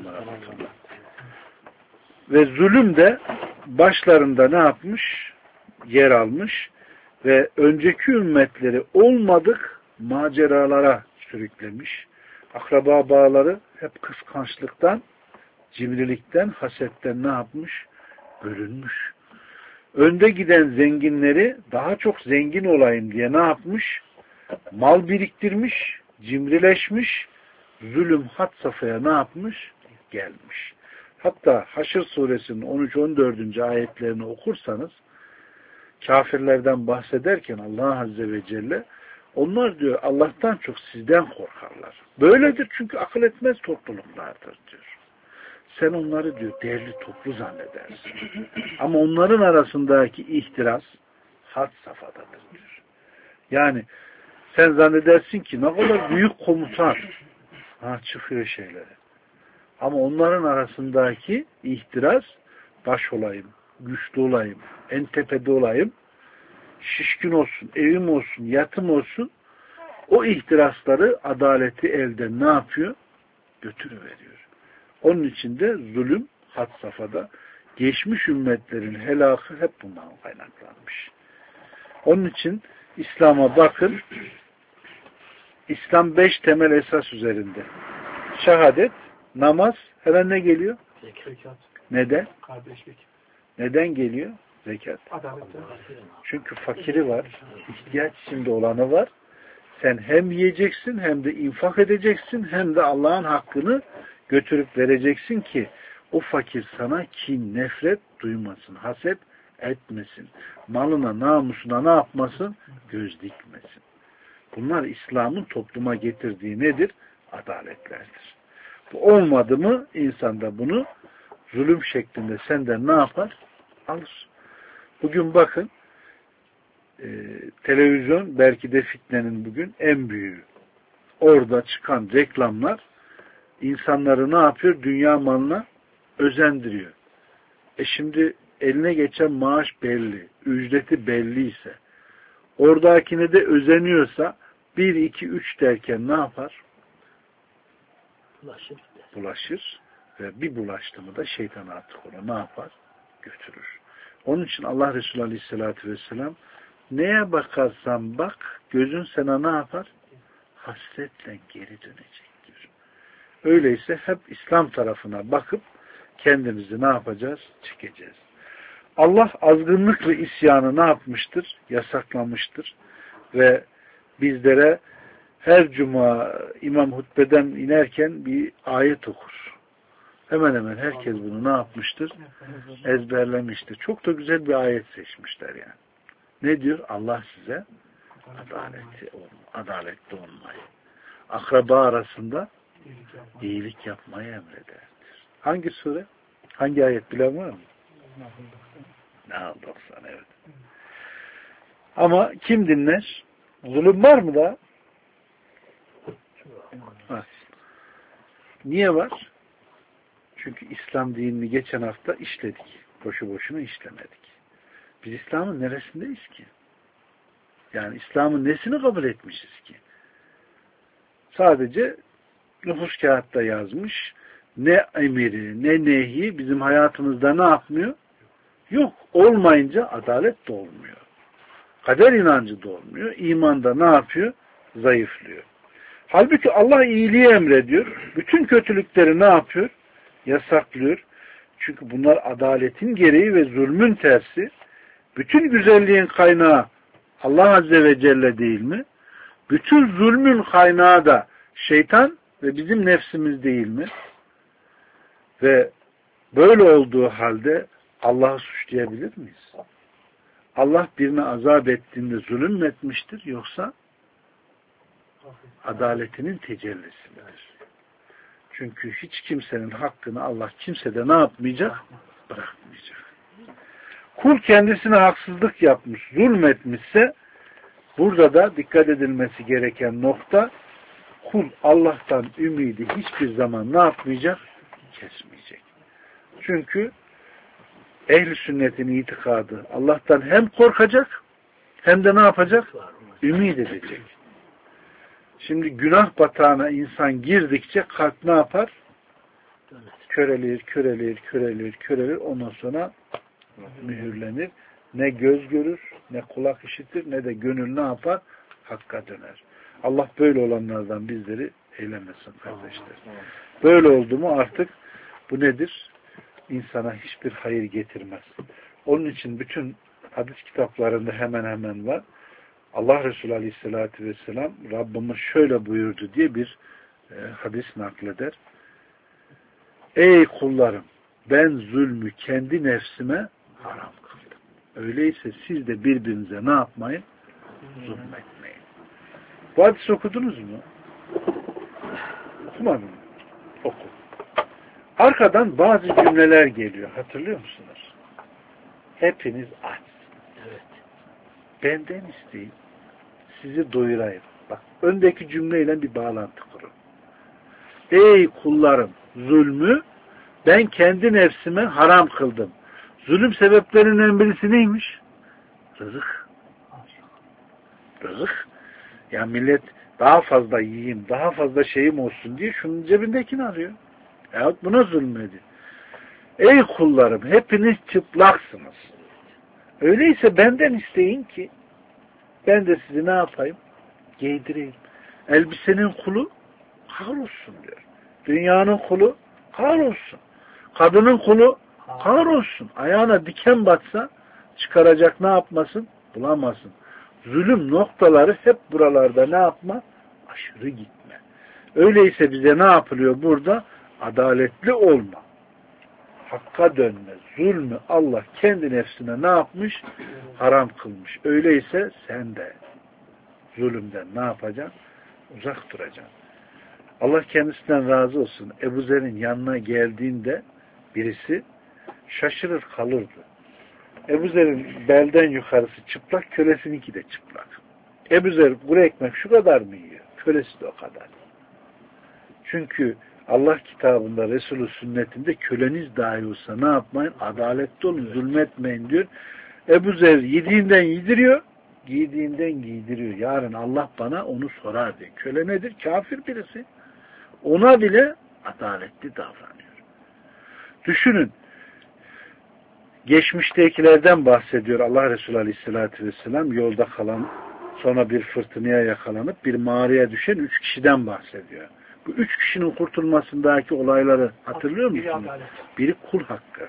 ve zulüm de başlarında ne yapmış? Yer almış ve önceki ümmetleri olmadık maceralara sürüklemiş. Akraba bağları hep kıskançlıktan, cimrilikten, hasetten ne yapmış? Bölünmüş. Önde giden zenginleri daha çok zengin olayım diye ne yapmış? Mal biriktirmiş, cimrileşmiş, zulüm had safhaya ne yapmış? Gelmiş. Hatta Haşr suresinin on üç on dördüncü ayetlerini okursanız kafirlerden bahsederken Allah Azze ve Celle onlar diyor Allah'tan çok sizden korkarlar. Böyledir çünkü akıl etmez topluluklardır diyor. Sen onları diyor değerli toplu zannedersin. Ama onların arasındaki ihtiras had safhadadır diyor. Yani sen zannedersin ki ne kadar büyük komutan ha, çıkıyor şeyleri. Ama onların arasındaki ihtiras baş olayım, güçlü olayım, en tepede olayım, şişkin olsun, evim olsun, yatım olsun, o ihtirasları adaleti elden ne yapıyor? Götürüveriyor. Onun için de zulüm had safhada. Geçmiş ümmetlerin helakı hep bundan kaynaklanmış. Onun için İslam'a bakın. İslam beş temel esas üzerinde. Şehadet, namaz, hemen ne geliyor? Zekat. Neden? Kardeşlik. Neden geliyor? Zekat. Adalet. Çünkü fakiri var, ihtiyaç içinde olanı var. Sen hem yiyeceksin, hem de infak edeceksin, hem de Allah'ın hakkını götürüp vereceksin ki o fakir sana kin, nefret duymasın, haset etmesin. Malına, namusuna ne yapmasın? Göz dikmesin. Bunlar İslam'ın topluma getirdiği nedir? Adaletlerdir. Bu olmadı mı insanda bunu zulüm şeklinde senden ne yapar? Alır. Bugün bakın e, televizyon belki de fitnenin bugün en büyüğü. Orada çıkan reklamlar insanları ne yapıyor? Dünya malına özendiriyor. E şimdi eline geçen maaş belli, ücreti belliyse, oradakine de özeniyorsa bir, iki, üç derken ne yapar? Bulaşır. Bulaşır ve bir bulaştı mı da şeytan artık onu ne yapar? Götürür. Onun için Allah Resulü Aleyhisselatü Vesselam neye bakarsan bak gözün sana ne yapar? Hasretle geri dönecektir. Öyleyse hep İslam tarafına bakıp kendimizi ne yapacağız? Çekeceğiz. Allah azgınlık ve isyanı ne yapmıştır? Yasaklamıştır. Ve bizlere her cuma imam hutbeden inerken bir ayet okur. Hemen hemen herkes bunu ne yapmıştır? Ezberlemiştir. Çok da güzel bir ayet seçmişler yani. Ne diyor? Allah size adaleti, adaletli olmayı, akraba arasında iyilik yapmayı emrederdir. Hangi sure? Hangi ayet bilen var mı? Nahl doksan evet. Ama kim dinler? Zulüm var mı da? Var. Niye var? Çünkü İslam dinini geçen hafta işledik. Boşu boşuna işlemedik. Biz İslam'ın neresindeyiz ki? Yani İslam'ın nesini kabul etmişiz ki? Sadece nüfus kağıtta yazmış. Ne emiri, ne nehi bizim hayatımızda ne yapmıyor? Yok. Olmayınca adalet de olmuyor. Kader inancı da olmuyor. İman da ne yapıyor? Zayıflıyor. Halbuki Allah iyiliği emrediyor. Bütün kötülükleri ne yapıyor? Yasaklıyor. Çünkü bunlar adaletin gereği ve zulmün tersi. Bütün güzelliğin kaynağı Allah Azze ve Celle değil mi? Bütün zulmün kaynağı da şeytan ve bizim nefsimiz değil mi? Ve böyle olduğu halde Allah'ı suçlayabilir miyiz? Allah birine azap ettiğinde zulüm mü etmiştir yoksa adaletinin tecellisi midir? Çünkü hiç kimsenin hakkını Allah kimsede ne yapmayacak? Bırakmayacak. Kul kendisine haksızlık yapmış, zulmetmişse burada da dikkat edilmesi gereken nokta kul Allah'tan ümidi hiçbir zaman ne yapmayacak? Kesmeyecek. Çünkü ehl-i sünnetin itikadı Allah'tan hem korkacak hem de ne yapacak? Ümid edecek. Şimdi günah batağına insan girdikçe kalp ne yapar? Körelir, körelir, körelir, körelir. Ondan sonra mühürlenir. Ne göz görür, ne kulak işitir, ne de gönül ne yapar? Hakka döner. Allah böyle olanlardan bizleri eylemesin kardeşler. Böyle oldu mu artık bu nedir? İnsana hiçbir hayır getirmez. Onun için bütün hadis kitaplarında hemen hemen var. Allah Resulü Aleyhisselatü Vesselam Rabbimiz şöyle buyurdu diye bir e, hadis nakleder. Ey kullarım, ben zulmü kendi nefsime haram kıldım. Öyleyse siz de birbirinize ne yapmayın? Zulmetmeyin. Bu hadis okudunuz mu? Okumadın mı? Oku. Arkadan bazı cümleler geliyor. Hatırlıyor musunuz? Hepiniz aç. Evet. Benden isteyin. Sizi doyurayım. Bak, öndeki cümleyle bir bağlantı kurun. Ey kullarım, zulmü ben kendi nefsime haram kıldım. Zulüm sebeplerinden birisi neymiş? Rızık. Rızık. Ya millet daha fazla yiyeyim, daha fazla şeyim olsun diye şunun cebindekini arıyor. Yahut buna zulmedi. Ey kullarım, hepiniz çıplaksınız. Öyleyse benden isteyin ki ben de sizi ne yapayım? Giydireyim. Elbisenin kulu kahrolsun diyor. Dünyanın kulu kahrolsun. Kadının kulu kahrolsun. Ayağına diken batsa çıkaracak ne yapmasın? Bulamasın. Zulüm noktaları hep buralarda ne yapma? Aşırı gitme. Öyleyse bize ne yapılıyor burada? Adaletli olma. Hakka dönme. Zulmü Allah kendi nefsine ne yapmış? Haram kılmış. Öyleyse sen de zulümden ne yapacaksın? Uzak duracaksın. Allah kendisinden razı olsun. Ebu Zer'in yanına geldiğinde birisi şaşırır kalırdı. Ebu Zer'in belden yukarısı çıplak, kölesininki de çıplak. Ebu Zer kuru ekmek şu kadar mı yiyor? Kölesi de o kadar. Çünkü Allah kitabında, Resulü sünnetinde köleniz dahi olsa ne yapmayın? Adaletli olun, zulmetmeyin diyor. Ebu Zer yediğinden yediriyor, giydiğinden giydiriyor. Yarın Allah bana onu sorar diye. Köle nedir? Kafir birisi. Ona bile adaletli davranıyor. Düşünün. Geçmiştekilerden bahsediyor Allah Resulü Aleyhisselatü Vesselam. Yolda kalan, sonra bir fırtınaya yakalanıp bir mağaraya düşen üç kişiden bahsediyor. Bu üç kişinin kurtulmasındaki olayları hatırlıyor musunuz? Biri kul hakkı.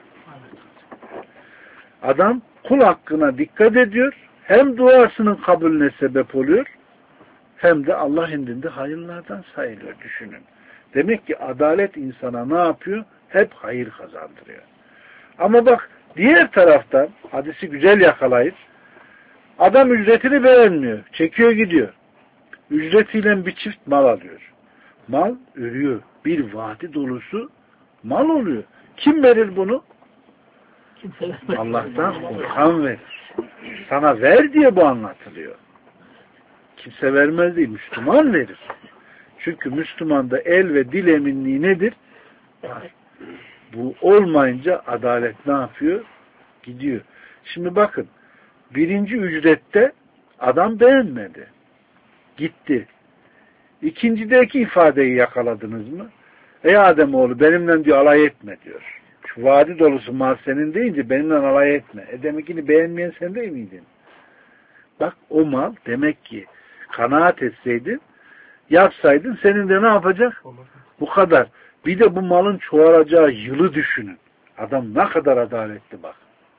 Adam kul hakkına dikkat ediyor. Hem duasının kabulüne sebep oluyor. Hem de Allah indinde hayırlardan sayılıyor. Düşünün. Demek ki adalet insana ne yapıyor? Hep hayır kazandırıyor. Ama bak diğer taraftan hadisi güzel yakalayıp adam ücretini beğenmiyor. Çekiyor gidiyor. Ücretiyle bir çift mal alıyor. Mal ürüyor. Bir vadi dolusu mal oluyor. Kim verir bunu? Allah'tan korkan verir. Sana ver diye bu anlatılıyor. Kimse vermez değil. Müslüman verir. Çünkü Müslümanda el ve dil eminliği nedir? Var. Bu olmayınca adalet ne yapıyor? Gidiyor. Şimdi bakın birinci ücrette Adam beğenmedi. Gitti. İkincideki ifadeyi yakaladınız mı? Ey Ademoğlu benimle diyor alay etme diyor. Şu vadi dolusu mal senin deyince benimle alay etme. E demekini beğenmeyen sen değil miydin? Bak o mal demek ki kanaat etseydin, yapsaydın senin de ne yapacak? Bu kadar. Bir de bu malın çoğalacağı yılı düşünün. Adam ne kadar adaletli bak.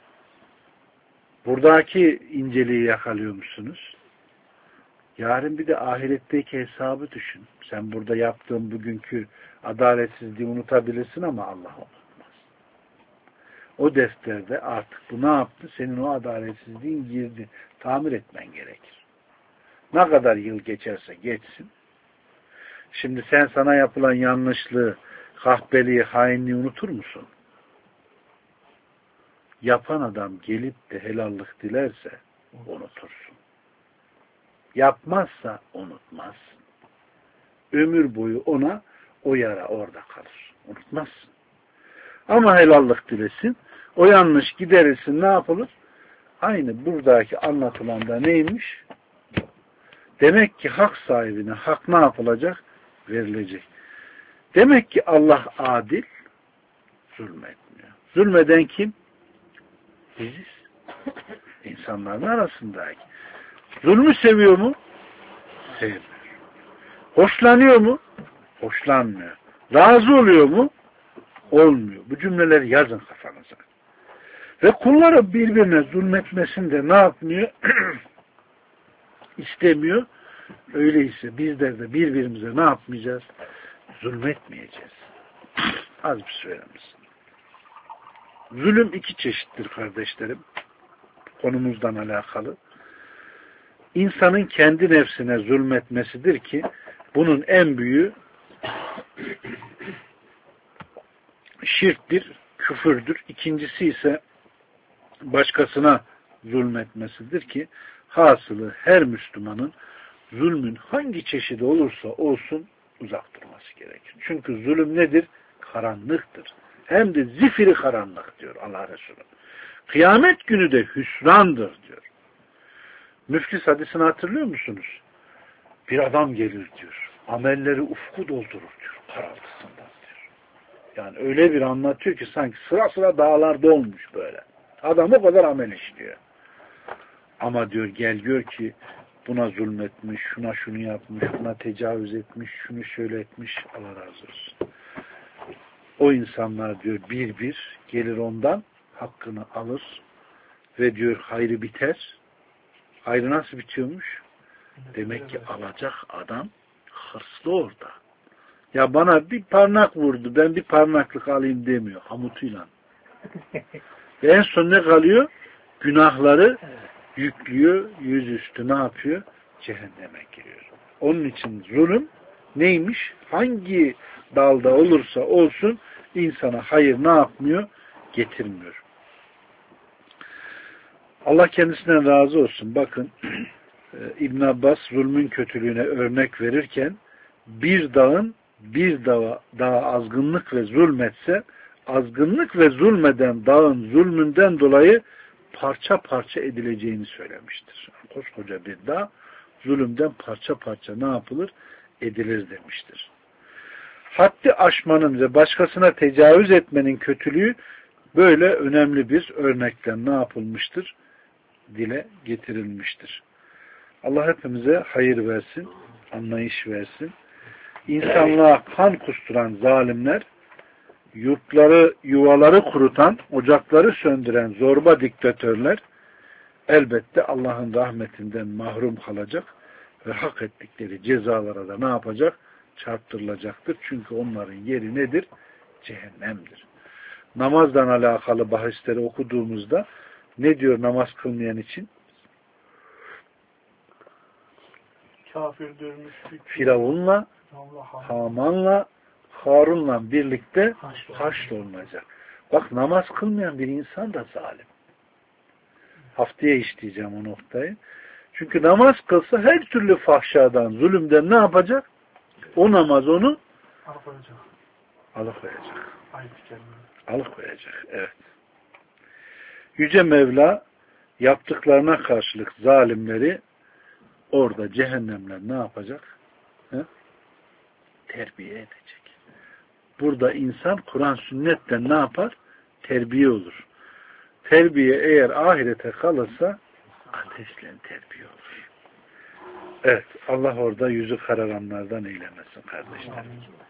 Buradaki inceliği yakalıyor musunuz? Yarın bir de ahiretteki hesabı düşün. Sen burada yaptığın bugünkü adaletsizliği unutabilirsin ama Allah unutmaz. O defterde artık bu ne yaptı? Senin o adaletsizliğin girdi. Tamir etmen gerekir. Ne kadar yıl geçerse geçsin. Şimdi sen sana yapılan yanlışlığı, kahpeliği, hainliği unutur musun? Yapan adam gelip de helallik dilerse unutursun. Yapmazsa unutmazsın. Ömür boyu ona o yara orada kalır. Unutmazsın. Ama helallik dilesin. O yanlış giderilsin ne yapılır? Aynı buradaki anlatılanda neymiş? Demek ki hak sahibine hak ne yapılacak? Verilecek. Demek ki Allah adil, zulmetmiyor. Zulmeden kim? Biziz. İnsanların arasındaki. Zulmü seviyor mu? Sevmiyor. Hoşlanıyor mu? Hoşlanmıyor. Razı oluyor mu? Olmuyor. Bu cümleleri yazın kafanıza. Ve kulları birbirine zulmetmesini de ne yapmıyor? İstemiyor. Öyleyse bizler de birbirimize ne yapmayacağız? Zulmetmeyeceğiz. Az bir söylememiz. Zulüm iki çeşittir kardeşlerim. Konumuzdan alakalı. İnsanın kendi nefsine zulmetmesidir ki bunun en büyüğü şirktir, küfürdür. İkincisi ise başkasına zulmetmesidir ki hasılı her Müslümanın zulmün hangi çeşidi olursa olsun uzak durması gerekir. Çünkü zulüm nedir? Karanlıktır. Hem de zifiri karanlık diyor Allah Resulü. Kıyamet günü de hüsrandır diyor. Müflis hadisini hatırlıyor musunuz? Bir adam gelir diyor. Amelleri ufku doldurur diyor. Karaltısından diyor. Yani öyle bir anlatıyor ki sanki sıra sıra dağlarda olmuş böyle. Adam o kadar amel işliyor. Ama diyor gel gör ki buna zulmetmiş, şuna şunu yapmış, buna tecavüz etmiş, şunu şöyle etmiş. Allah razı olsun. O insanlar diyor bir bir gelir ondan hakkını alır ve diyor hayrı biter. Hayrı nasıl bitiyormuş? Demek ki alacak adam hırslı orada. Ya bana bir parmak vurdu, ben bir parmaklık alayım demiyor. Hamutuyla. Ve en son ne kalıyor? Günahları yüklüyor, yüzüstü ne yapıyor? Cehenneme giriyor. Onun için zulüm neymiş? Hangi dalda olursa olsun insana hayır ne yapmıyor? Getirmiyor. Allah kendisinden razı olsun. Bakın İbn Abbas zulmün kötülüğüne örnek verirken bir dağın bir dağa, dağa azgınlık ve zulmetse azgınlık ve zulmeden dağın zulmünden dolayı parça parça edileceğini söylemiştir. Koskoca bir dağ zulümden parça parça ne yapılır? Edilir demiştir. Haddi aşmanın ve başkasına tecavüz etmenin kötülüğü böyle önemli bir örnekten ne yapılmıştır? Dile getirilmiştir. Allah hepimize hayır versin, anlayış versin. İnsanlığa kan kusturan zalimler, yurtları, yuvaları kurutan, ocakları söndüren zorba diktatörler elbette Allah'ın rahmetinden mahrum kalacak ve hak ettikleri cezalara da ne yapacak? Çarptırılacaktır. Çünkü onların yeri nedir? Cehennemdir. Namazdan alakalı bahisleri okuduğumuzda ne diyor namaz kılmayan için? Kafirdir, müşrik. Firavun'la, Haman'la, Harun'la birlikte haşrolunacak. Bak namaz kılmayan bir insan da zalim. Haftaya işleyeceğim o noktayı. Çünkü namaz kılsa her türlü fahşadan, zulümden ne yapacak? O namaz onu Alıkoyacak. Alıkoyacak. Ayet-i Alıkoyacak. Evet. Yüce Mevla yaptıklarına karşılık zalimleri orada cehennemler ne yapacak? He? Terbiye edecek. Burada insan Kur'an sünnetten ne yapar? Terbiye olur. Terbiye eğer ahirete kalırsa ateşle terbiye olur. Evet. Allah orada yüzü kararanlardan eylemesin kardeşlerim.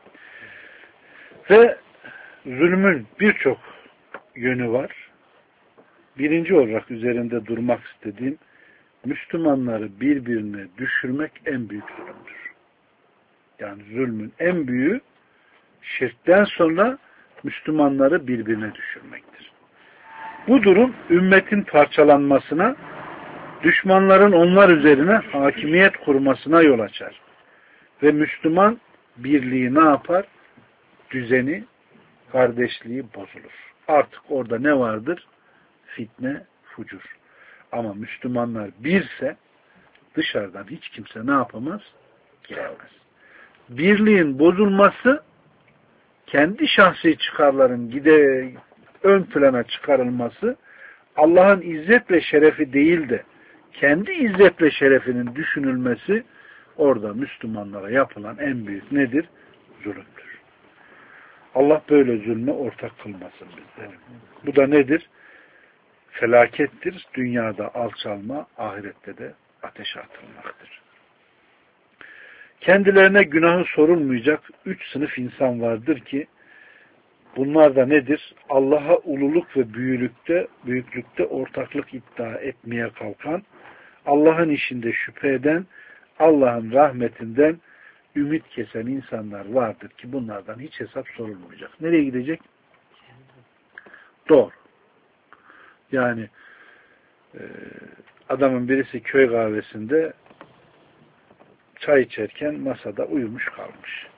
Ve zulmün birçok yönü var. Birinci olarak üzerinde durmak istediğim, Müslümanları birbirine düşürmek en büyük zulümdür. Yani zulmün en büyüğü şirkten sonra Müslümanları birbirine düşürmektir. Bu durum ümmetin parçalanmasına, düşmanların onlar üzerine hakimiyet kurmasına yol açar. Ve Müslüman birliği ne yapar? Düzeni, kardeşliği bozulur. Artık orada ne vardır? Fitne, fucur. Ama Müslümanlar birse dışarıdan hiç kimse ne yapamaz? Giremez. Birliğin bozulması, kendi şahsi çıkarların gide ön plana çıkarılması, Allah'ın izzet ve şerefi değil de kendi izzet ve şerefinin düşünülmesi, orada Müslümanlara yapılan en büyük nedir? Zulümdür. Allah böyle zulme ortak kılmasın bizleri. Bu da nedir? Felakettir. Dünyada alçalma, ahirette de ateşe atılmaktır. Kendilerine günahı sorulmayacak üç sınıf insan vardır ki, bunlar da nedir? Allah'a ululuk ve büyüklükte, büyüklükte ortaklık iddia etmeye kalkan, Allah'ın işinde şüphe eden, Allah'ın rahmetinden ümit kesen insanlar vardır ki bunlardan hiç hesap sorulmayacak. Nereye gidecek? Doğru. Yani e, adamın birisi köy kahvesinde çay içerken masada uyumuş kalmış.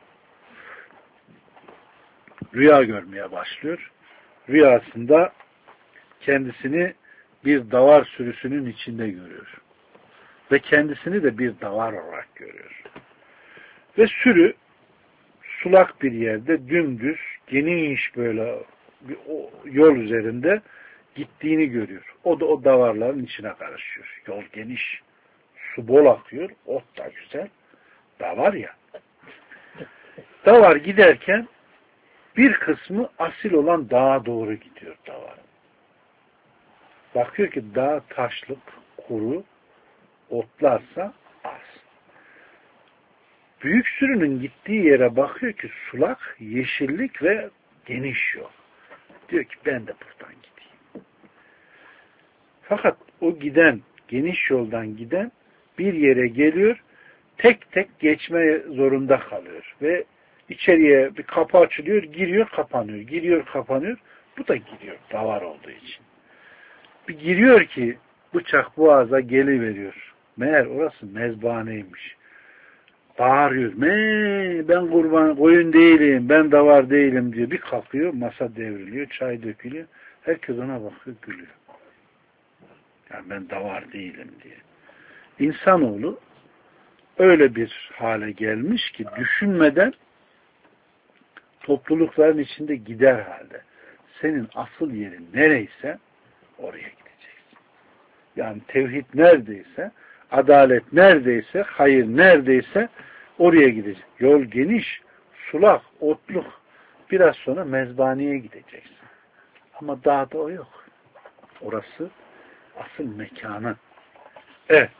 Rüya görmeye başlıyor. Rüyasında kendisini bir davar sürüsünün içinde görüyor. Ve kendisini de bir davar olarak görüyor. Ve sürü sulak bir yerde dümdüz, geniş böyle bir yol üzerinde gittiğini görüyor. O da o davarların içine karışıyor. Yol geniş. Su bol akıyor. Ot da güzel. Davar ya. Davar giderken bir kısmı asil olan dağa doğru gidiyor davar. Bakıyor ki dağ taşlık, kuru, otlarsa az. Büyük sürünün gittiği yere bakıyor ki sulak, yeşillik ve geniş yol. Diyor ki ben de buradan gideyim. Fakat o giden, geniş yoldan giden bir yere geliyor, tek tek geçme zorunda kalıyor. Ve içeriye bir kapı açılıyor, giriyor, kapanıyor. Giriyor, kapanıyor. Bu da giriyor, davar olduğu için. Bir giriyor ki bıçak boğaza geliveriyor. Meğer orası mezbaneymiş. Bağırıyor. Me, ben kurban, koyun değilim, ben davar değilim diyor. Bir kalkıyor, masa devriliyor, çay dökülüyor. Herkes ona bakıyor, gülüyor. Yani ben davar değilim diye. İnsanoğlu öyle bir hale gelmiş ki düşünmeden toplulukların içinde gider halde. Senin asıl yerin nereyse oraya gideceksin. Yani tevhid neredeyse, adalet neredeyse, hayır neredeyse oraya gideceksin. Yol geniş, sulak, otluk. Biraz sonra mezbaneye gideceksin. Ama dağda o yok. Orası asıl mekanı. Evet.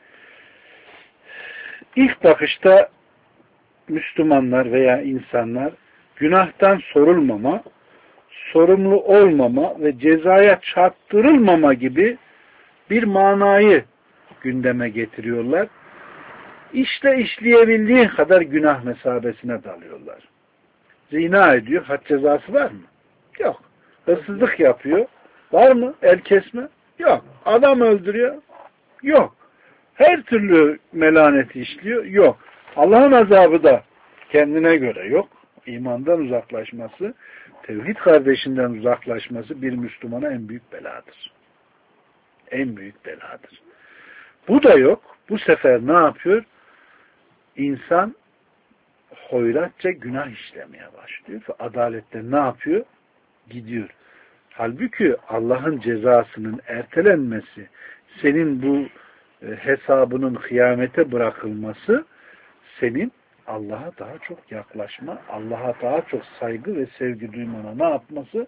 İlk bakışta Müslümanlar veya insanlar günahtan sorulmama, sorumlu olmama ve cezaya çarptırılmama gibi bir manayı gündeme getiriyorlar. İşle işleyebildiği kadar günah mesabesine dalıyorlar. Zina ediyor, had cezası var mı? Yok. Hırsızlık yapıyor. Var mı? El kesme? Yok. Adam öldürüyor? Yok. Her türlü melaneti işliyor? Yok. Allah'ın azabı da kendine göre yok. İmandan uzaklaşması, tevhid kardeşinden uzaklaşması bir Müslümana en büyük beladır. En büyük beladır. Bu da yok. Bu sefer ne yapıyor? İnsan hoyratça günah işlemeye başlıyor ve adalette ne yapıyor? Gidiyor. Halbuki Allah'ın cezasının ertelenmesi, senin bu e, hesabının kıyamete bırakılması senin Allah'a daha çok yaklaşma, Allah'a daha çok saygı ve sevgi duymana ne yapması?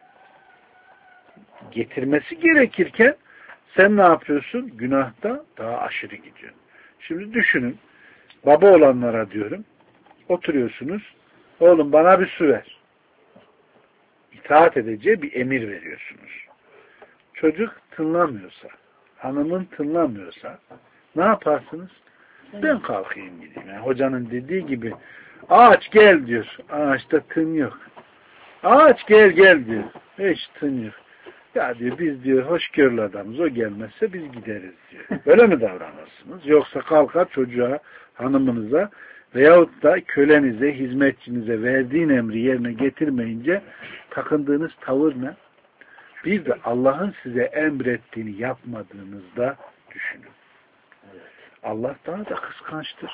Getirmesi gerekirken sen ne yapıyorsun? Günahta daha aşırı gidiyorsun. Şimdi düşünün, baba olanlara diyorum, oturuyorsunuz, oğlum bana bir su ver. İtaat edeceği bir emir veriyorsunuz. Çocuk tınlamıyorsa, hanımın tınlamıyorsa ne yaparsınız? Ben kalkayım gideyim. Yani hocanın dediği gibi ağaç gel diyor. Ağaçta tın yok. Ağaç gel gel diyor. Hiç tın yok. Ya diyor biz diyor hoşgörülü adamız. O gelmezse biz gideriz diyor. Böyle mi davranırsınız? Yoksa kalkar çocuğa, hanımınıza veyahut da kölenize, hizmetçinize verdiğin emri yerine getirmeyince takındığınız tavır ne? Bir de Allah'ın size emrettiğini yapmadığınızda düşünün. Allah daha da kıskançtır.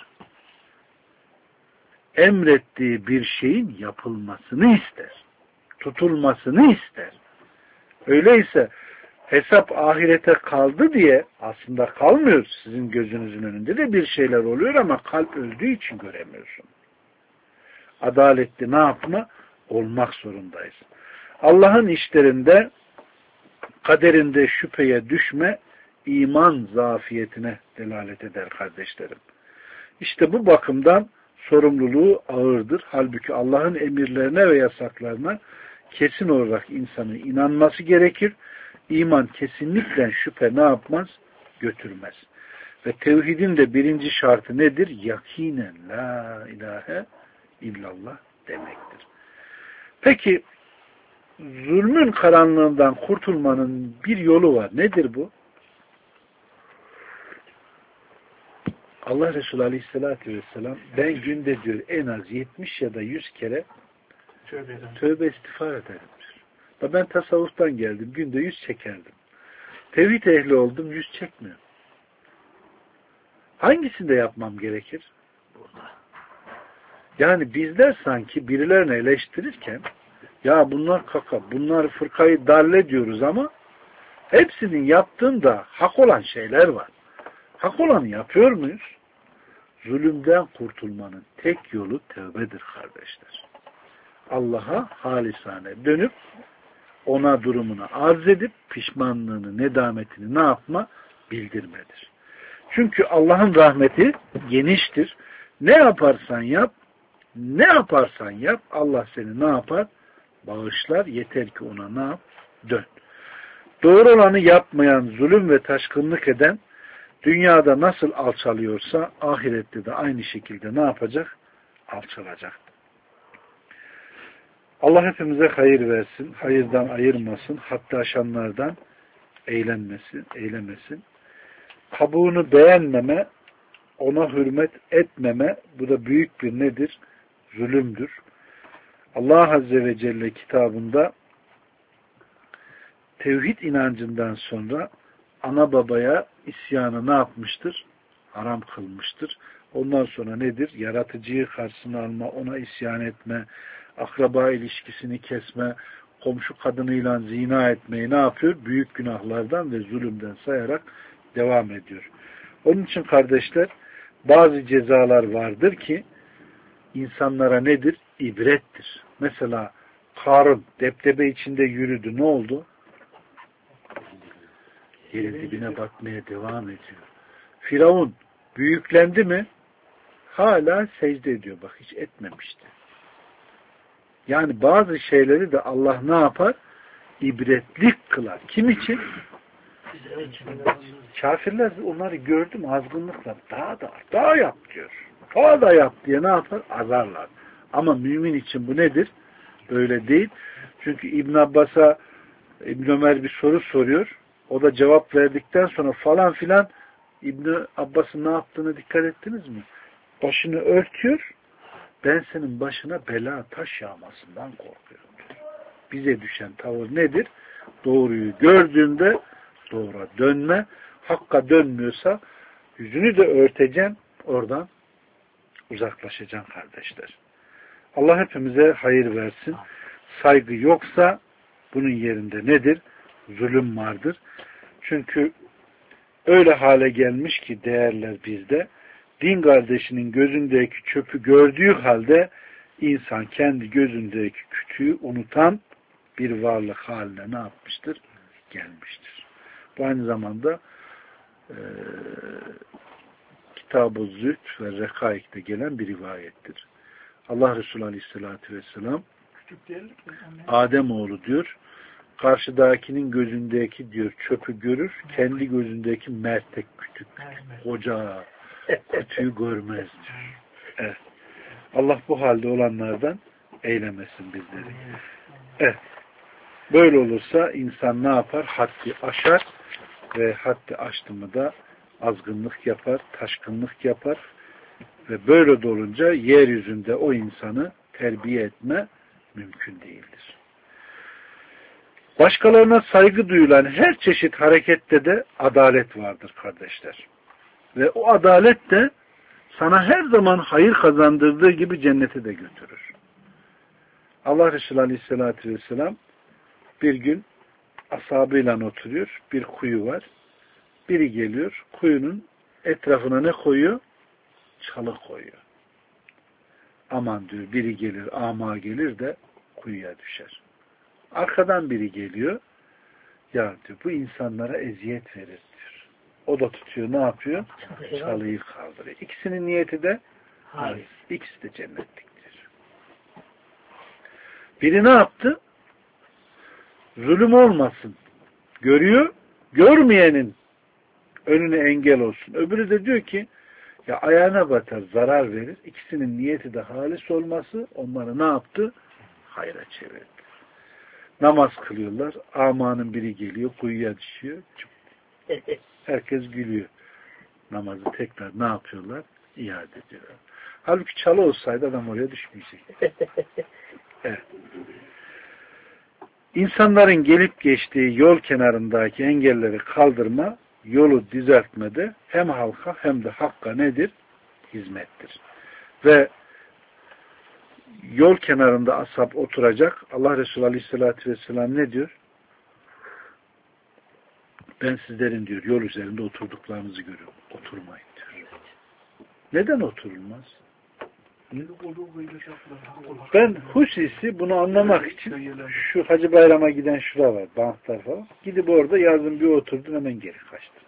Emrettiği bir şeyin yapılmasını ister. Tutulmasını ister. Öyleyse hesap ahirete kaldı diye aslında kalmıyor, sizin gözünüzün önünde de bir şeyler oluyor ama kalp öldüğü için göremiyorsun. Adaletli ne yapma? Olmak zorundayız. Allah'ın işlerinde kaderinde şüpheye düşme iman zafiyetine delalet eder kardeşlerim. İşte bu bakımdan sorumluluğu ağırdır. Halbuki Allah'ın emirlerine ve yasaklarına kesin olarak insanın inanması gerekir. İman kesinlikle şüphe ne yapmaz? Götürmez. Ve tevhidin de birinci şartı nedir? Yakinen la ilahe illallah demektir. Peki zulmün karanlığından kurtulmanın bir yolu var. Nedir bu? Allah Resulü Aleyhisselatü Vesselam ben günde diyor en az yetmiş ya da yüz kere tövbe, tövbe istiğfar ederim diyor. Ben tasavvuftan geldim. Günde yüz çekerdim. Tevhid ehli oldum. Yüz çekmiyorum. Hangisini de yapmam gerekir? Burada. Yani bizler sanki birilerini eleştirirken ya bunlar kaka, bunlar fırkayı dalle diyoruz ama hepsinin yaptığında hak olan şeyler var. Hak olanı yapıyor muyuz? Zulümden kurtulmanın tek yolu tövbedir kardeşler. Allah'a halisane dönüp ona durumunu arz edip pişmanlığını, nedametini ne yapma? Bildirmedir. Çünkü Allah'ın rahmeti geniştir. Ne yaparsan yap, ne yaparsan yap Allah seni ne yapar? Bağışlar. Yeter ki ona ne yap? Dön. Doğru olanı yapmayan, zulüm ve taşkınlık eden dünyada nasıl alçalıyorsa ahirette de aynı şekilde ne yapacak? Alçalacak. Allah hepimize hayır versin, hayırdan ayırmasın, hatta aşanlardan eğlenmesin, eylemesin. Kabuğunu beğenmeme, ona hürmet etmeme, bu da büyük bir nedir? Zulümdür. Allah Azze ve Celle kitabında tevhid inancından sonra ana babaya isyanı ne yapmıştır? Haram kılmıştır. Ondan sonra nedir? Yaratıcıyı karşısına alma, ona isyan etme, akraba ilişkisini kesme, komşu kadınıyla zina etmeyi ne yapıyor? Büyük günahlardan ve zulümden sayarak devam ediyor. Onun için kardeşler bazı cezalar vardır ki insanlara nedir? İbrettir. Mesela Karun depdebe içinde yürüdü. Ne oldu? Yerin dibine bakmaya devam ediyor. Firavun büyüklendi mi? Hala secde ediyor. Bak hiç etmemişti. Yani bazı şeyleri de Allah ne yapar? İbretlik kılar. Kim için? Kafirler onları gördüm azgınlıkla. Daha da daha yap diyor. Daha da yap diye ne yapar? Azarlar. Ama mümin için bu nedir? Böyle değil. Çünkü İbn Abbas'a İbn Ömer bir soru soruyor. O da cevap verdikten sonra falan filan İbn Abbas'ın ne yaptığını dikkat ettiniz mi? Başını örtüyor. Ben senin başına bela taş yağmasından korkuyorum diyor. Bize düşen tavır nedir? Doğruyu gördüğünde doğruya dönme. Hakka dönmüyorsa yüzünü de örteceksin. Oradan uzaklaşacaksın kardeşler. Allah hepimize hayır versin. Saygı yoksa bunun yerinde nedir? Zulüm vardır. Çünkü öyle hale gelmiş ki değerler bizde, din kardeşinin gözündeki çöpü gördüğü halde insan kendi gözündeki kütüğü unutan bir varlık haline ne yapmıştır? Gelmiştir. Bu aynı zamanda e, Kitab-ı Zühd ve Rekaik'te gelen bir rivayettir. Allah Resulü Aleyhisselatü Vesselam Ademoğlu diyor, karşıdakinin gözündeki diyor çöpü görür, kendi gözündeki mertek kütük, koca kütüğü görmez diyor. Evet. Allah bu halde olanlardan eylemesin bizleri. Evet. Böyle olursa insan ne yapar? Haddi aşar ve haddi aştı mı da azgınlık yapar, taşkınlık yapar ve böyle de olunca yeryüzünde o insanı terbiye etme mümkün değildir. Başkalarına saygı duyulan her çeşit harekette de adalet vardır kardeşler. Ve o adalet de sana her zaman hayır kazandırdığı gibi cennete de götürür. Allah Resulü Aleyhisselatü Vesselam bir gün ashabıyla oturuyor. Bir kuyu var. Biri geliyor. Kuyunun etrafına ne koyuyor? Çalı koyuyor. Aman diyor, biri gelir, ama gelir de kuyuya düşer. Arkadan biri geliyor. Ya diyor, bu insanlara eziyet verir diyor. O da tutuyor, ne yapıyor? Çalıyı kaldırıyor. İkisinin niyeti de hayır. İkisi de cennetliktir. Biri ne yaptı? Zulüm olmasın. Görüyor, görmeyenin önüne engel olsun. Öbürü de diyor ki, ya ayağına batar, zarar verir. İkisinin niyeti de halis olması, onları ne yaptı? Hayra çevirdi. Namaz kılıyorlar. Amanın biri geliyor, kuyuya düşüyor. Herkes gülüyor. Namazı tekrar ne yapıyorlar? İade ediyorlar. Halbuki çalı olsaydı adam oraya düşmeyecek. Evet. İnsanların gelip geçtiği yol kenarındaki engelleri kaldırma, yolu düzeltmede hem halka hem de hakka nedir? Hizmettir. Ve yol kenarında ashab oturacak. Allah Resulü Aleyhisselatü Vesselam ne diyor? Ben sizlerin diyor yol üzerinde oturduklarınızı görüyorum. Oturmayın diyor. Neden oturulmaz? Ben husisi bunu anlamak için şu Hacı Bayram'a giden şura var. Banklar falan. Gidip orada yazın bir oturdum, hemen geri kaçtım.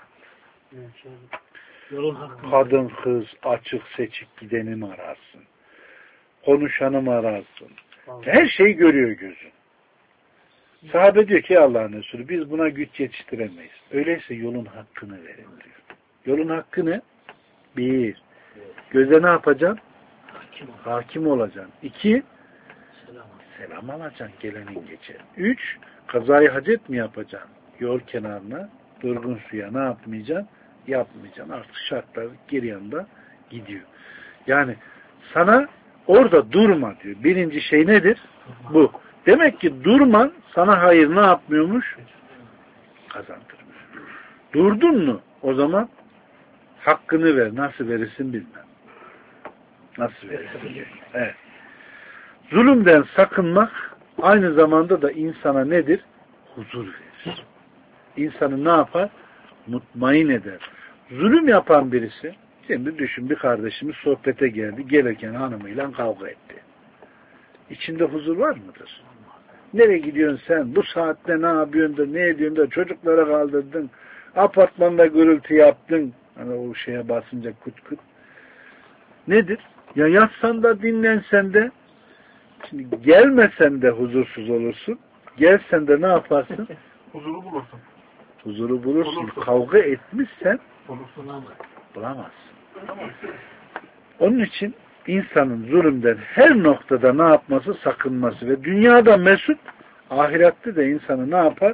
Kadın kız açık seçik gideni mi ararsın? Konuşanı mı ararsın? Her şeyi görüyor gözün. Sahabe diyor ki Allah'ın Resulü, biz buna güç yetiştiremeyiz. Öyleyse yolun hakkını verin diyor. Yolun hakkını bir, göze ne yapacaksın? Hakim, Hakim olacaksın. İki, selam, selam alacaksın gelenin geçen. Üç, kazayı hacet mi yapacaksın? Yol kenarına, durgun suya ne yapmayacaksın? Yapmayacaksın. Artık şartlar geri yanında gidiyor. Yani sana orada durma diyor. Birinci şey nedir? Bu. Demek ki durman sana hayır ne yapmıyormuş? Kazandırmıyor. Durdun mu? O zaman hakkını ver. Nasıl verirsin bilmem. Nasıl verirsin? Evet. Zulümden sakınmak aynı zamanda da insana nedir? Huzur verir. İnsanı ne yapar? Mutmain eder. Zulüm yapan birisi, şimdi düşün, bir kardeşimiz sohbete geldi. Gelirken hanımıyla kavga etti. İçinde huzur var mıdır? Nereye gidiyorsun sen? Bu saatte ne yapıyorsun da, ne ediyorsun da, çocuklara kaldırdın, apartmanda gürültü yaptın. Hani o şeye basınca kut kut. Nedir? Ya yatsan da dinlensen de, şimdi gelmesen de huzursuz olursun. Gelsen de ne yaparsın? Huzuru bulursun. Huzuru bulursun. Bulursun. Kavga etmişsen Bulursun. bulamazsın. Onun için insanın zulümden her noktada ne yapması? Sakınması ve dünyada mesut, ahirette de insanı ne yapar?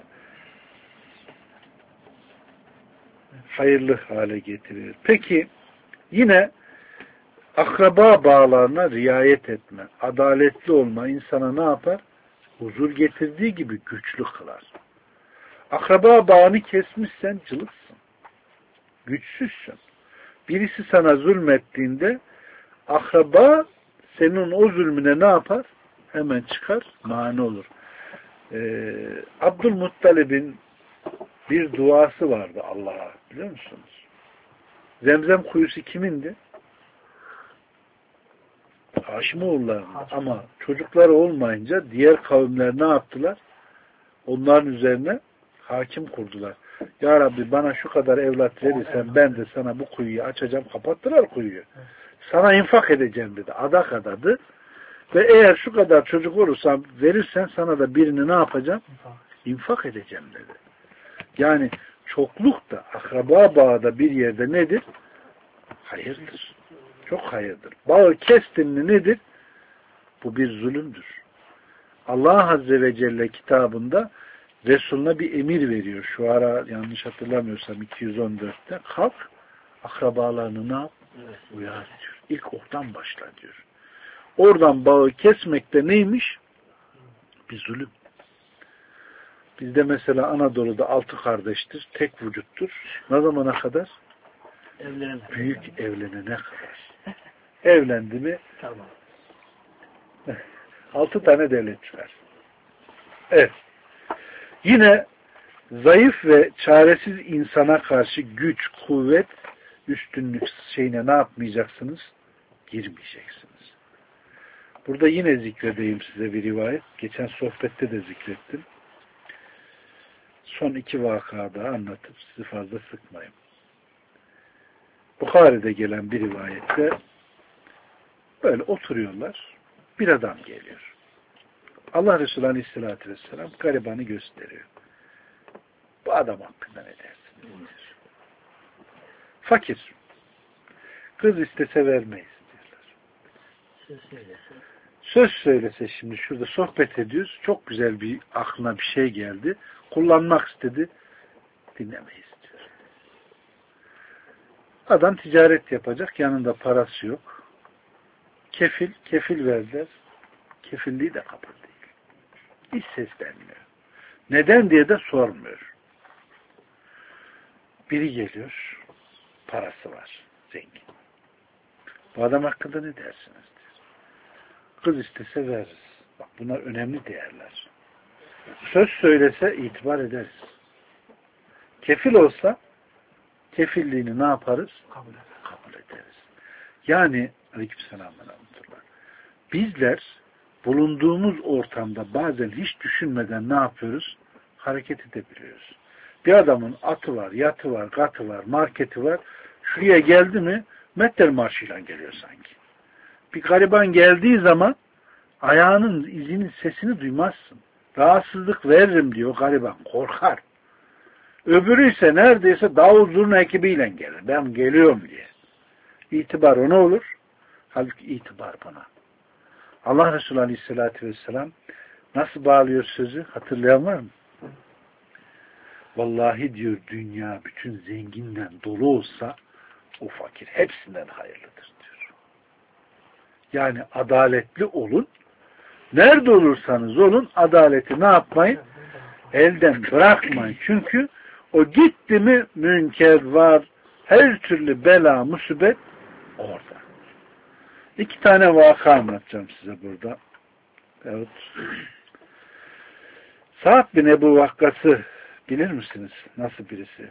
Hayırlı hale getirir. Peki yine akraba bağlarına riayet etme, adaletli olma insana ne yapar? Huzur getirdiği gibi güçlü kılar. Akraba bağını kesmişsen cılıksın. Güçsüzsün. Birisi sana zulmettiğinde akraba senin o zulmüne ne yapar? Hemen çıkar, mani olur. Ee, Abdülmuttalib'in bir duası vardı Allah'a. Biliyor musunuz? Zemzem kuyusu kimindi? Haşimoğulları'nın. Ama çocukları olmayınca diğer kavimler ne yaptılar? Onların üzerine hakim kurdular. Ya Rabbi bana şu kadar evlat verirsen ben de sana bu kuyuyu açacağım. Kapattılar kuyuyu. Sana infak edeceğim dedi. Adak adadı. Ve eğer şu kadar çocuk olursam verirsen sana da birini ne yapacağım? İnfak edeceğim dedi. Yani çokluk da akraba bağı da bir yerde nedir? Hayırdır. Çok hayırdır. Bağı kestin mi nedir? Bu bir zulümdür. Allah Azze ve Celle kitabında Resulüne bir emir veriyor. Şu ara yanlış hatırlamıyorsam iki yüz on dörtte kalk akrabalarını ne yap? Uyar diyor. İlk oradan başla diyor. Oradan bağı kesmekte neymiş? Bir zulüm. Bizde mesela Anadolu'da altı kardeştir. Tek vücuttur. Ne zamana kadar? Evlenene. Büyük evlenene kadar. Evlendi mi? Tamam. Altı tane devlet çıkar. Evet. Yine zayıf ve çaresiz insana karşı güç, kuvvet, üstünlük şeyine ne yapmayacaksınız? Girmeyeceksiniz. Burada yine zikredeyim size bir rivayet. Geçen sohbette de zikrettim. Son iki vakada anlatıp sizi fazla sıkmayayım. Bukhari'de gelen bir rivayette böyle oturuyorlar. Bir adam geliyor. Allah Resulü Aleyhisselatü Vesselam garibanı gösteriyor. Bu adam hakkında ne dersin? Diyor. Fakir. Kız istese vermeyiz diyorlar. Söz söylese. Söz söylese şimdi şurada sohbet ediyoruz. Çok güzel bir aklına bir şey geldi. Kullanmak istedi. Dinlemeyiz diyor. Adam ticaret yapacak. Yanında parası yok. Kefil, kefil verdiler. Kefilliği de kabul değil. Hiç seslenmiyor. Neden diye de sormuyor. Biri geliyor. Parası var. Zengin. Bu adam hakkında ne dersiniz? Diyor. Kız istese veririz. Bak bunlar önemli değerler. Söz söylese itibar ederiz. Kefil olsa kefilliğini ne yaparız? Kabul ederiz. Kabul ederiz. Yani aleykümselam ve rahmetullah. Bizler bulunduğumuz ortamda bazen hiç düşünmeden ne yapıyoruz? Hareket edebiliyoruz. Bir adamın atı var, yatı var, katı var, marketi var. Şuraya geldi mi metter marşıyla geliyor sanki. Bir gariban geldiği zaman ayağının izinin sesini duymazsın. Rahatsızlık veririm diyor gariban. Korkar. Öbürü ise neredeyse davul zurna ekibiyle gelir. Ben geliyorum diye. İtibar ona olur. Halbuki itibar bana. Allah Resulü Aleyhisselatü Vesselam nasıl bağlıyor sözü? Hatırlayan var mı? Vallahi diyor dünya bütün zenginden dolu olsa o fakir hepsinden hayırlıdır diyor. Yani adaletli olun. Nerede olursanız olun adaleti ne yapmayın? Elden bırakmayın. Çünkü o gitti mi münker var. Her türlü bela, musibet orada. İki tane vaka anlatacağım size burada. Evet. Sa'd bin Ebu Vakkas'ı bilir misiniz? Nasıl birisi?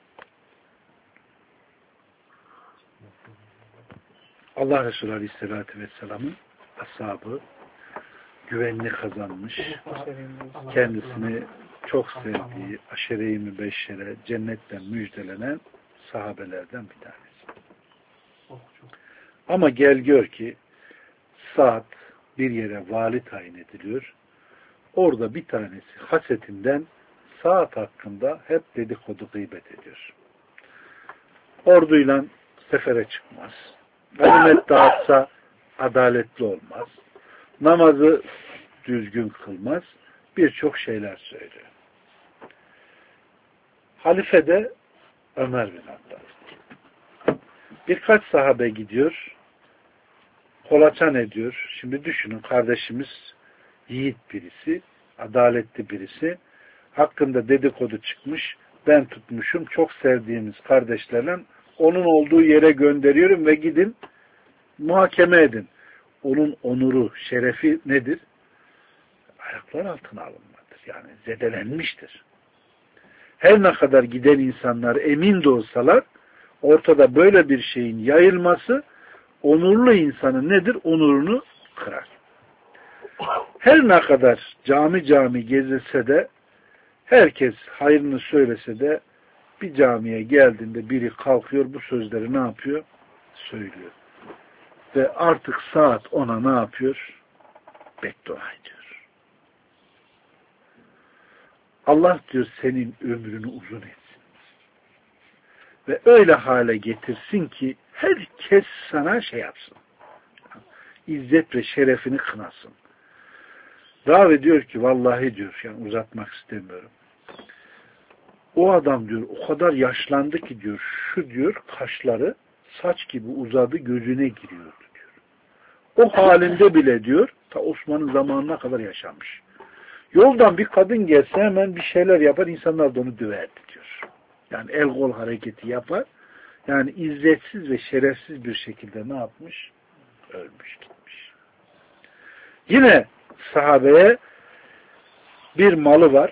Allah Resulü Aleyhisselatü Vesselam'ın ashabı güvenini kazanmış. Kendisini çok sevdiği aşere-i mübeşşere cennetten müjdelenen sahabelerden bir tanesi. Ama gel gör ki Sa'd bir yere vali tayin ediliyor. Orada bir tanesi hasetinden Sa'd hakkında hep dedikodu gıybet ediyor. Orduyla sefere çıkmaz. Ganimet dağıtsa adaletli olmaz. Namazı düzgün kılmaz. Birçok şeyler söylüyor. Halife de Ömer bin Hattab. Birkaç sahabe gidiyor. Kolaçan ediyor. Şimdi düşünün kardeşimiz yiğit birisi, adaletli birisi. Hakkında dedikodu çıkmış. Ben tutmuşum. Çok sevdiğimiz kardeşlerle onun olduğu yere gönderiyorum ve gidin muhakeme edin. Onun onuru, şerefi nedir? Ayaklar altına alınmadır. Yani zedelenmiştir. Her ne kadar giden insanlar emin de olsalar, ortada böyle bir şeyin yayılması onurlu insanın nedir? Onurunu kırar. Her ne kadar cami cami gezilse de, herkes hayrını söylese de, bir camiye geldiğinde biri kalkıyor, bu sözleri ne yapıyor? Söylüyor. Ve artık saat ona ne yapıyor? Beddua ediyor. Allah diyor senin ömrünü uzun etsin. Ve öyle hale getirsin ki herkes sana şey yapsın. İzzet ve şerefini kınasın. Ravi diyor ki vallahi diyor, yani uzatmak istemiyorum. O adam diyor o kadar yaşlandı ki diyor, şu diyor kaşları saç gibi uzadı, gözüne giriyordu diyor. O halinde bile diyor ta Osman'ın zamanına kadar yaşamış. Yoldan bir kadın gelse hemen bir şeyler yapar, insanlar da onu döverdi diyor. Yani el kol hareketi yapar. Yani izzetsiz ve şerefsiz bir şekilde ne yapmış? Ölmüş gitmiş. Yine sahabeye bir malı var.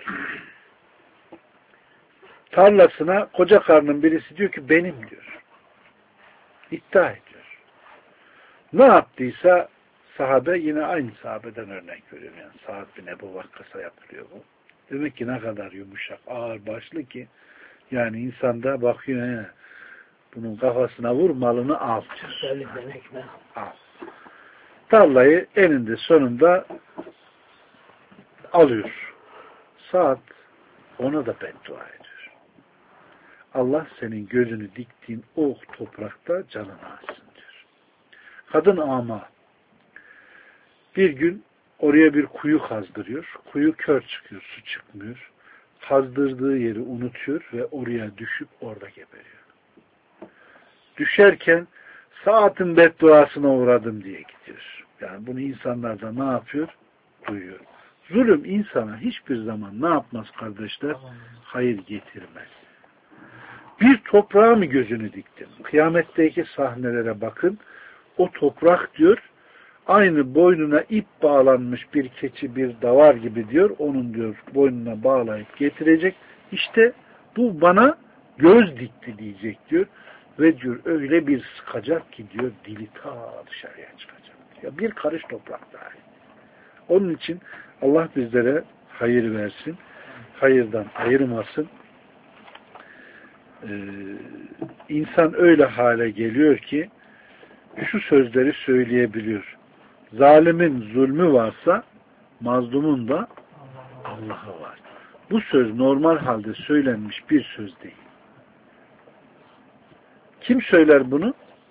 Tarlasına koca karının birisi diyor ki benim diyor. İddia ediyor. Ne yaptıysa sahabe, yine aynı sahabeden örnek veriyorum. Yani Sa'd bin Ebu Vakkas'a yapılıyor bu. Demek ki ne kadar yumuşak, ağır başlı ki yani insanda bakıyor, he, bunun kafasına vur, malını al diyor. Al. Tarlayı eninde sonunda alıyor. Sa'd ona da beddua ediyor. Allah senin gözünü diktiğin o toprakta canını alsın diyor. Kadın ama bir gün oraya bir kuyu kazdırıyor. Kuyu kör çıkıyor, su çıkmıyor. Kazdırdığı yeri unutuyor ve oraya düşüp orada geberiyor. Düşerken Sa'd'ın bedduasına uğradım diye gidiyor. Yani bunu insanlar da ne yapıyor? Duyuyor. Zulüm insana hiçbir zaman ne yapmaz kardeşler? Hayır getirmez. Bir toprağa mı gözünü diktin? Kıyametteki sahnelere bakın. O toprak diyor, aynı boynuna ip bağlanmış bir keçi, bir davar gibi diyor. Onun diyor boynuna bağlayıp getirecek. İşte bu bana göz dikti diyecek diyor. Ve diyor öyle bir sıkacak ki diyor dili ta dışarıya çıkacak. Ya bir karış toprak dahi. Onun için Allah bizlere hayır versin. Hayırdan ayırmasın. Ee, insan öyle hale geliyor ki şu sözleri söyleyebiliyor. Zalimin zulmü varsa mazlumun da Allah'ı var. Bu söz normal halde söylenmiş bir söz değil. Kim söyler bunu?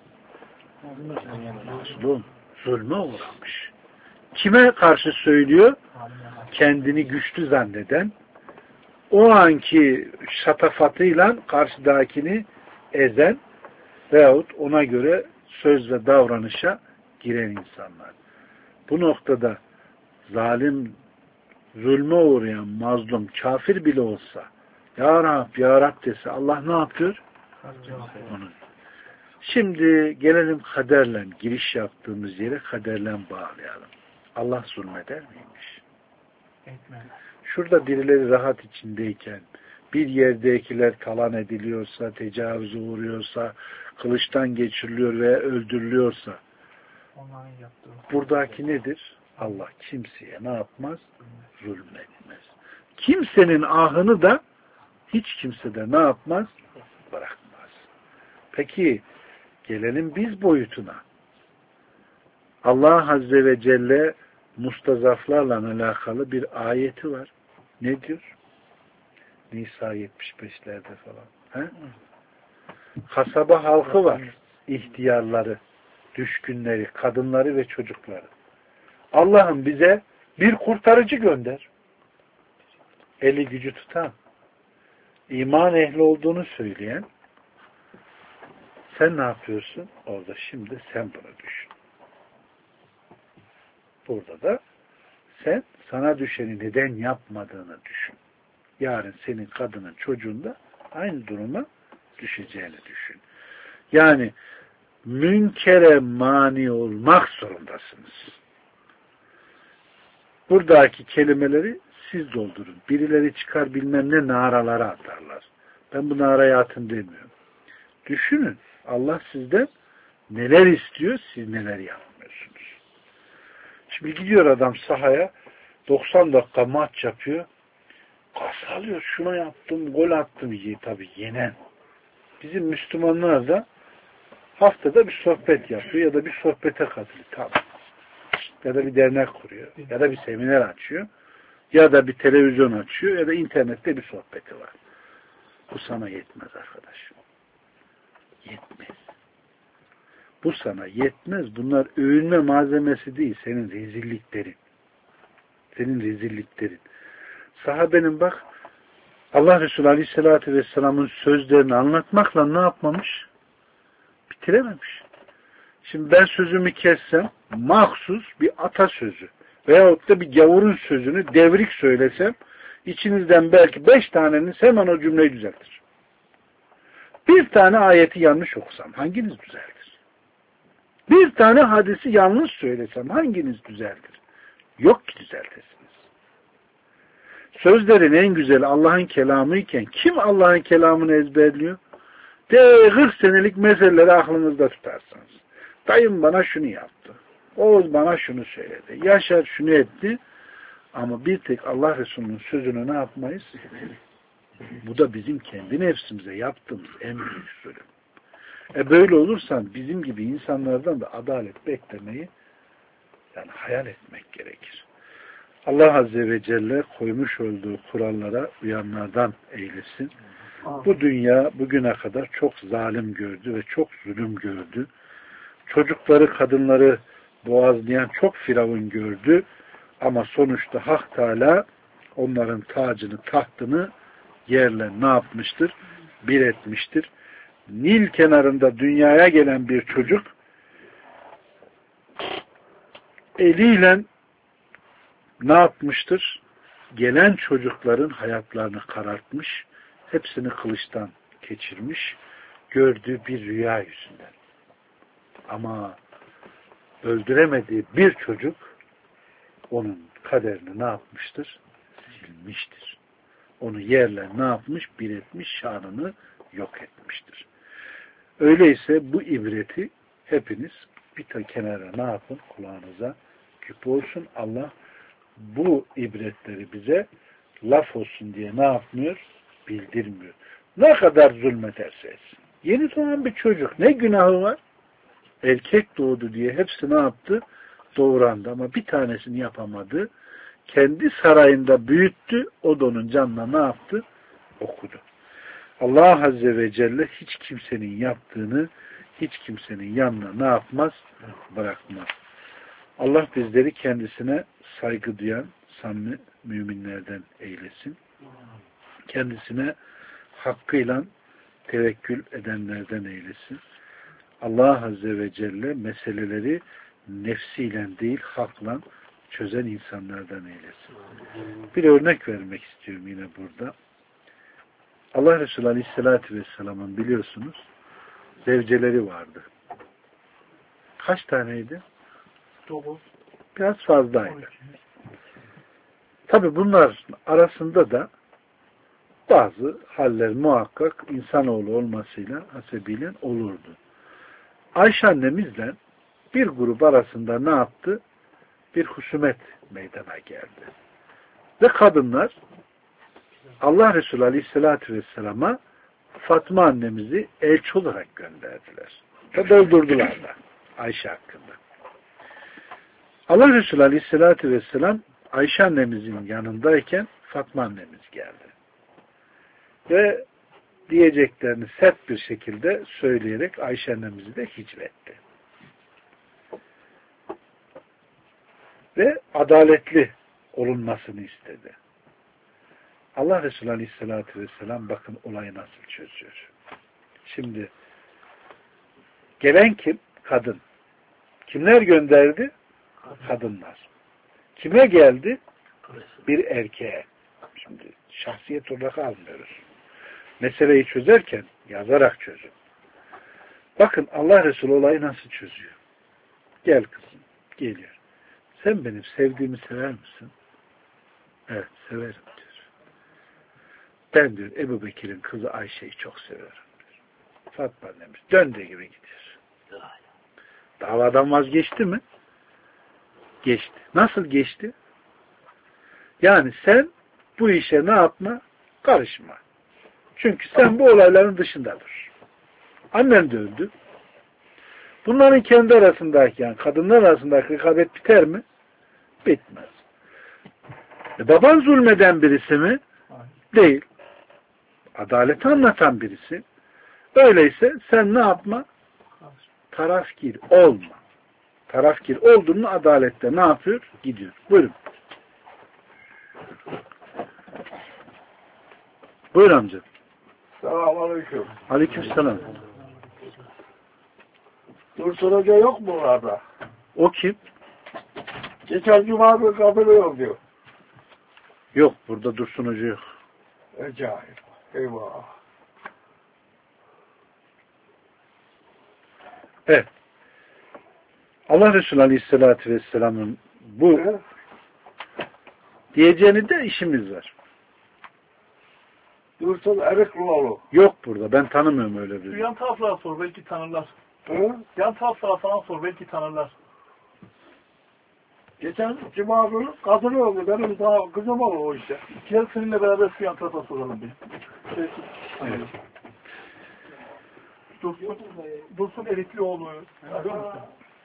Mazlum. Zulme uğramış. Kime karşı söylüyor? Kendini güçlü zanneden, o anki şatafatıyla karşıdakini ezen veyahut ona göre söz ve davranışa giren insanlar. Bu noktada zalim, zulme uğrayan, mazlum, kafir bile olsa Ya Rab, Ya Rab dese Allah ne yapıyor? Onu. Şimdi gelelim kaderle, giriş yaptığımız yere kaderle bağlayalım. Allah zulmeder miymiş? Etmez. Şurada birileri rahat içindeyken, bir yerdekiler talan ediliyorsa, tecavüze uğruyorsa, kılıçtan geçiriliyor veya öldürülüyorsa, Onların yaptığı. buradaki nedir? Allah kimseye ne yapmaz? Zulmetmez. Kimsenin ahını da hiç kimse de ne yapmaz? Bırakmaz. Peki gelelim biz boyutuna. Allah Azze ve Celle mustazaflarla alakalı bir ayeti var. Ne diyor? Nisa yetmiş beşlerde falan. He? Kasaba halkı var. İhtiyarları, düşkünleri, kadınları ve çocukları. Allah'ım bize bir kurtarıcı gönder. Eli gücü tutan, iman ehli olduğunu söyleyen, sen ne yapıyorsun? Orada şimdi sen bunu düşün. Burada da sen sana düşeni neden yapmadığını düşün. Yarın senin kadının, çocuğun da aynı duruma düşeceğini düşün. Yani münkere mani olmak zorundasınız. Buradaki kelimeleri siz doldurun. Birileri çıkar bilmem ne naralara atarlar. Ben bu naraya atın demiyorum. Düşünün. Allah sizden neler istiyor, siz neler yapmıyorsunuz. Şimdi gidiyor adam sahaya, doksan dakika maç yapıyor. Kas alıyor, şunu yaptım, gol attım. Tabii yenen. Bizim Müslümanlar da haftada bir sohbet yapıyor ya da bir sohbete katılıyor. Tamam. Ya da bir dernek kuruyor. Ya da bir seminer açıyor. Ya da bir televizyon açıyor. Ya da internette bir sohbeti var. Bu sana yetmez arkadaş. Yetmez. Bu sana yetmez. Bunlar övünme malzemesi değil. Senin rezilliklerin. Senin rezilliklerin. Sahabenin bak Allah Resulü Aleyhisselatü Vesselam'ın sözlerini anlatmakla ne yapmamış? Bitirememiş. Şimdi ben sözümü kessem mahsus bir atasözü veyahut da bir gavurun sözünü devrik söylesem içinizden belki beş taneniz hemen o cümleyi düzeltir. Bir tane ayeti yanlış okusam hanginiz düzeltir? Bir tane hadisi yanlış söylesem hanginiz düzeltir? Yok ki düzeltesiniz. Sözlerin en güzeli Allah'ın kelamı iken kim Allah'ın kelamını ezberliyor? De kırk senelik meseleleri aklınızda tutarsınız. Dayım bana şunu yaptı. Oğuz bana şunu söyledi. Yaşar şunu etti. Ama bir tek Allah Resulü'nün sözünü ne yapmayız? Bu da bizim kendi nefsimize yaptığımız en büyük zulüm. E böyle olursan bizim gibi insanlardan da adalet beklemeyi yani hayal etmek gerekir. Allah Azze ve Celle koymuş olduğu kurallara uyanlardan eylesin. Bu dünya bugüne kadar çok zalim gördü ve çok zulüm gördü. Çocukları, kadınları boğazlayan çok firavun gördü. Ama sonuçta Hak Teala onların tacını, tahtını yerle ne yapmıştır? Bir etmiştir. Nil kenarında dünyaya gelen bir çocuk eliyle ne yapmıştır? Gelen çocukların hayatlarını karartmış, hepsini kılıçtan geçirmiş, gördüğü bir rüya yüzünden. Ama öldüremediği bir çocuk onun kaderini ne yapmıştır? Silmiştir. Onu yerle ne yapmış? Bir etmiş, şanını yok etmiştir. Öyleyse bu ibreti hepiniz bir ta kenara ne yapın? Kulağınıza küp olsun. Allah bu ibretleri bize laf olsun diye ne yapmıyor? Bildirmiyor. Ne kadar zulmederse etsin. Yeni doğan bir çocuk ne günahı var? Erkek doğdu diye hepsi ne yaptı? Doğurandı ama bir tanesini yapamadı. Kendi sarayında büyüttü. O da onun canına ne yaptı? Okudu. Allah Azze ve Celle hiç kimsenin yaptığını hiç kimsenin yanına ne yapmaz? Bırakmaz. Allah bizleri kendisine saygı duyan samimi müminlerden eylesin. Kendisine hakkıyla tevekkül edenlerden eylesin. Allah Azze ve Celle meseleleri nefsiyle değil hakla çözen insanlardan eylesin. Bir örnek vermek istiyorum yine burada. Allah Resulü Aleyhisselatü Vesselam'ın biliyorsunuz zevceleri vardı. Kaç taneydi? Dokuz. Biraz fazlaydı. Tabi bunlar arasında da bazı haller muhakkak insanoğlu olmasıyla hasebiyle olurdu. Ayşe annemizle bir grup arasında ne yaptı? Bir husumet meydana geldi. Ve kadınlar Allah Resulü Aleyhisselatü Vesselam'a Fatma annemizi elçi olarak gönderdiler. Ve doldurdular da Ayşe hakkında. Allah Resulü Aleyhisselatü Vesselam Ayşe annemizin yanındayken Fatma annemiz geldi. Ve diyeceklerini sert bir şekilde söyleyerek Ayşe annemizi de hicvetti. Ve adaletli olunmasını istedi. Allah Resulü Aleyhisselatü Vesselam bakın olayı nasıl çözüyor. Şimdi gelen kim? Kadın. Kimler gönderdi? Kadınlar. Kime geldi? Bir erkeğe. Şimdi şahsiyet olarak almıyoruz. Meseleyi çözerken yazarak çözün. Bakın Allah Resulü olayı nasıl çözüyor. Gel kızım. Geliyor. Sen benim sevdiğimi sever misin? Evet, severim diyor. Ben diyor Ebu Bekir'in kızı Ayşe'yi çok severim diyor. Fatma annemiz döndüğü gibi gidiyor. Davadan vazgeçti mi? Geçti. Nasıl geçti? Yani sen bu işe ne yapma? Karışma. Çünkü sen bu olayların dışında dur. Annen de öldü. Bunların kendi arasındaki, yani kadınlar arasındaki rekabet biter mi? Bitmez. E baban zulmeden birisi mi? Değil. Adaleti anlatan birisi. Öyleyse sen ne yapma? Tarafgir olma. Tarafgir olduğunu adalette ne yapıyor? Gidiyor. Buyurun. Buyur amca. Selamünaleyküm. Aleykümselam. Dursun Hoca yok mu orada? O kim? Geçen cuma bir katılıyor diyor. Yok. Burada Dursun Hoca yok. Acayip. Eyvah. Evet. Allah Resulü Aleyhisselatü Vesselam'ın bu He? diyeceğini de işimiz var. Dursun Erikloğlu. Yok burada. Ben tanımıyorum öyle Şu bir. yan taraflara sor, belki tanırlar. He? Yan taraflara falan sor, belki tanırlar. Geçen cuma günü katılıyordu. Benim daha kızım olur o işte. Gel seninle beraber şu yan tarafa soralım bir. Şey, Evet. Dursun, Dursun Eriklioğlu. Arıyor musun?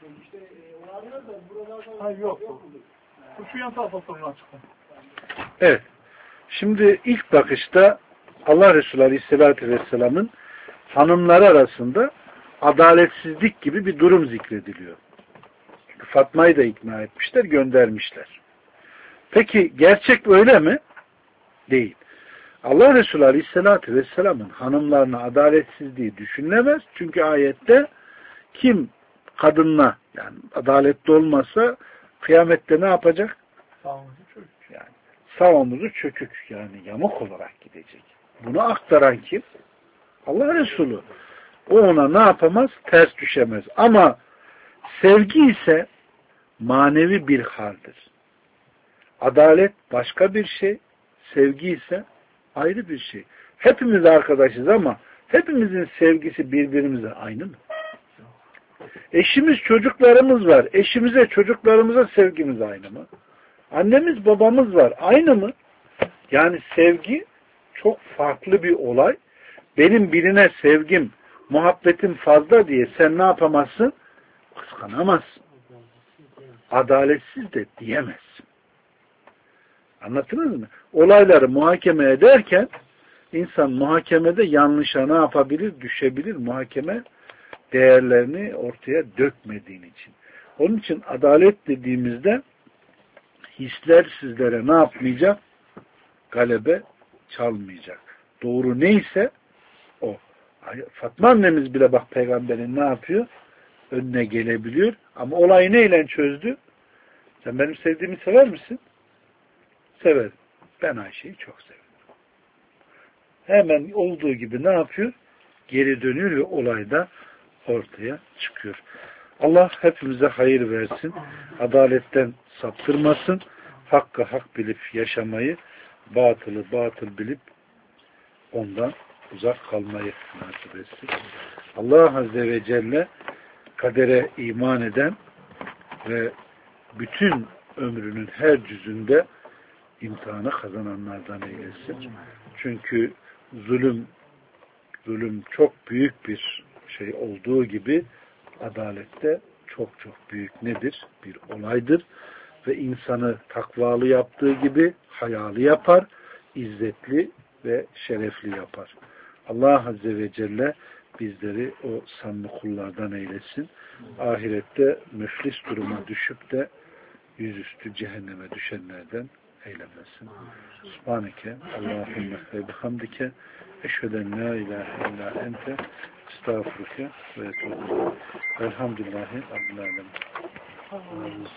Hayır yok. Şu, şu yan tarafa sorun açıkla. Evet. Şimdi ilk bakışta Allah Resulü Aleyhisselatü Vesselam'ın hanımları arasında adaletsizlik gibi bir durum zikrediliyor. Fatma'yı da ikna etmişler, göndermişler. Peki gerçek öyle mi? Değil. Allah Resulü Aleyhisselatü Vesselam'ın hanımlarına adaletsizliği düşünülemez. Çünkü ayette kim kadınla yani adaletli olmasa kıyamette ne yapacak? Sağolunuz çocuk. Yani sağ omuzu çökük yani yamuk olarak gidecek. Bunu aktaran kim? Allah Resulü. O ona ne yapamaz? Ters düşemez. Ama sevgi ise manevi bir haldir. Adalet başka bir şey, sevgi ise ayrı bir şey. Hepimiz arkadaşız ama hepimizin sevgisi birbirimize aynı mı? Eşimiz, çocuklarımız var. Eşimize, çocuklarımıza sevgimiz aynı mı? Annemiz, babamız var. Aynı mı? Yani sevgi çok farklı bir olay. Benim birine sevgim, muhabbetim fazla diye sen ne yapamazsın? Kıskanamazsın. Adaletsiz de diyemezsin. Anlattınız mı? Olayları muhakeme ederken insan muhakemede yanlışa ne yapabilir? Düşebilir. Muhakeme değerlerini ortaya dökmediğin için. Onun için adalet dediğimizde hisler sizlere ne yapmayacak? Galebe çalmayacak. Doğru neyse o. Fatma annemiz bile bak peygamberin ne yapıyor? Önüne gelebiliyor. Ama olayı neyle çözdü? Sen benim sevdiğimi sever misin? Severim. Ben Ayşe'yi çok severim. Hemen olduğu gibi ne yapıyor? Geri dönüyor ve olayda ortaya çıkıyor. Allah hepimize hayır versin. Adaletten saptırmasın. Hakkı hak bilip yaşamayı, batılı batıl bilip ondan uzak kalmayı nasip etsin. Allah Azze ve Celle kadere iman eden ve bütün ömrünün her cüzünde imtihanı kazananlardan eylesin. Çünkü zulüm zulüm çok büyük bir şey olduğu gibi adalette çok çok büyük nedir? Bir olaydır. Ve insanı takvalı yaptığı gibi hayalı yapar, izzetli ve şerefli yapar. Allah Azze ve Celle bizleri o samimi kullardan eylesin. Ahirette müflis duruma düşüp de yüzüstü cehenneme düşenlerden eylemesin. Subhaneke Allahümme ve bihamdike eşheden la ilahe illa ente estağfurüke ve etûbü. Elhamdülillahi Rabbil alemin.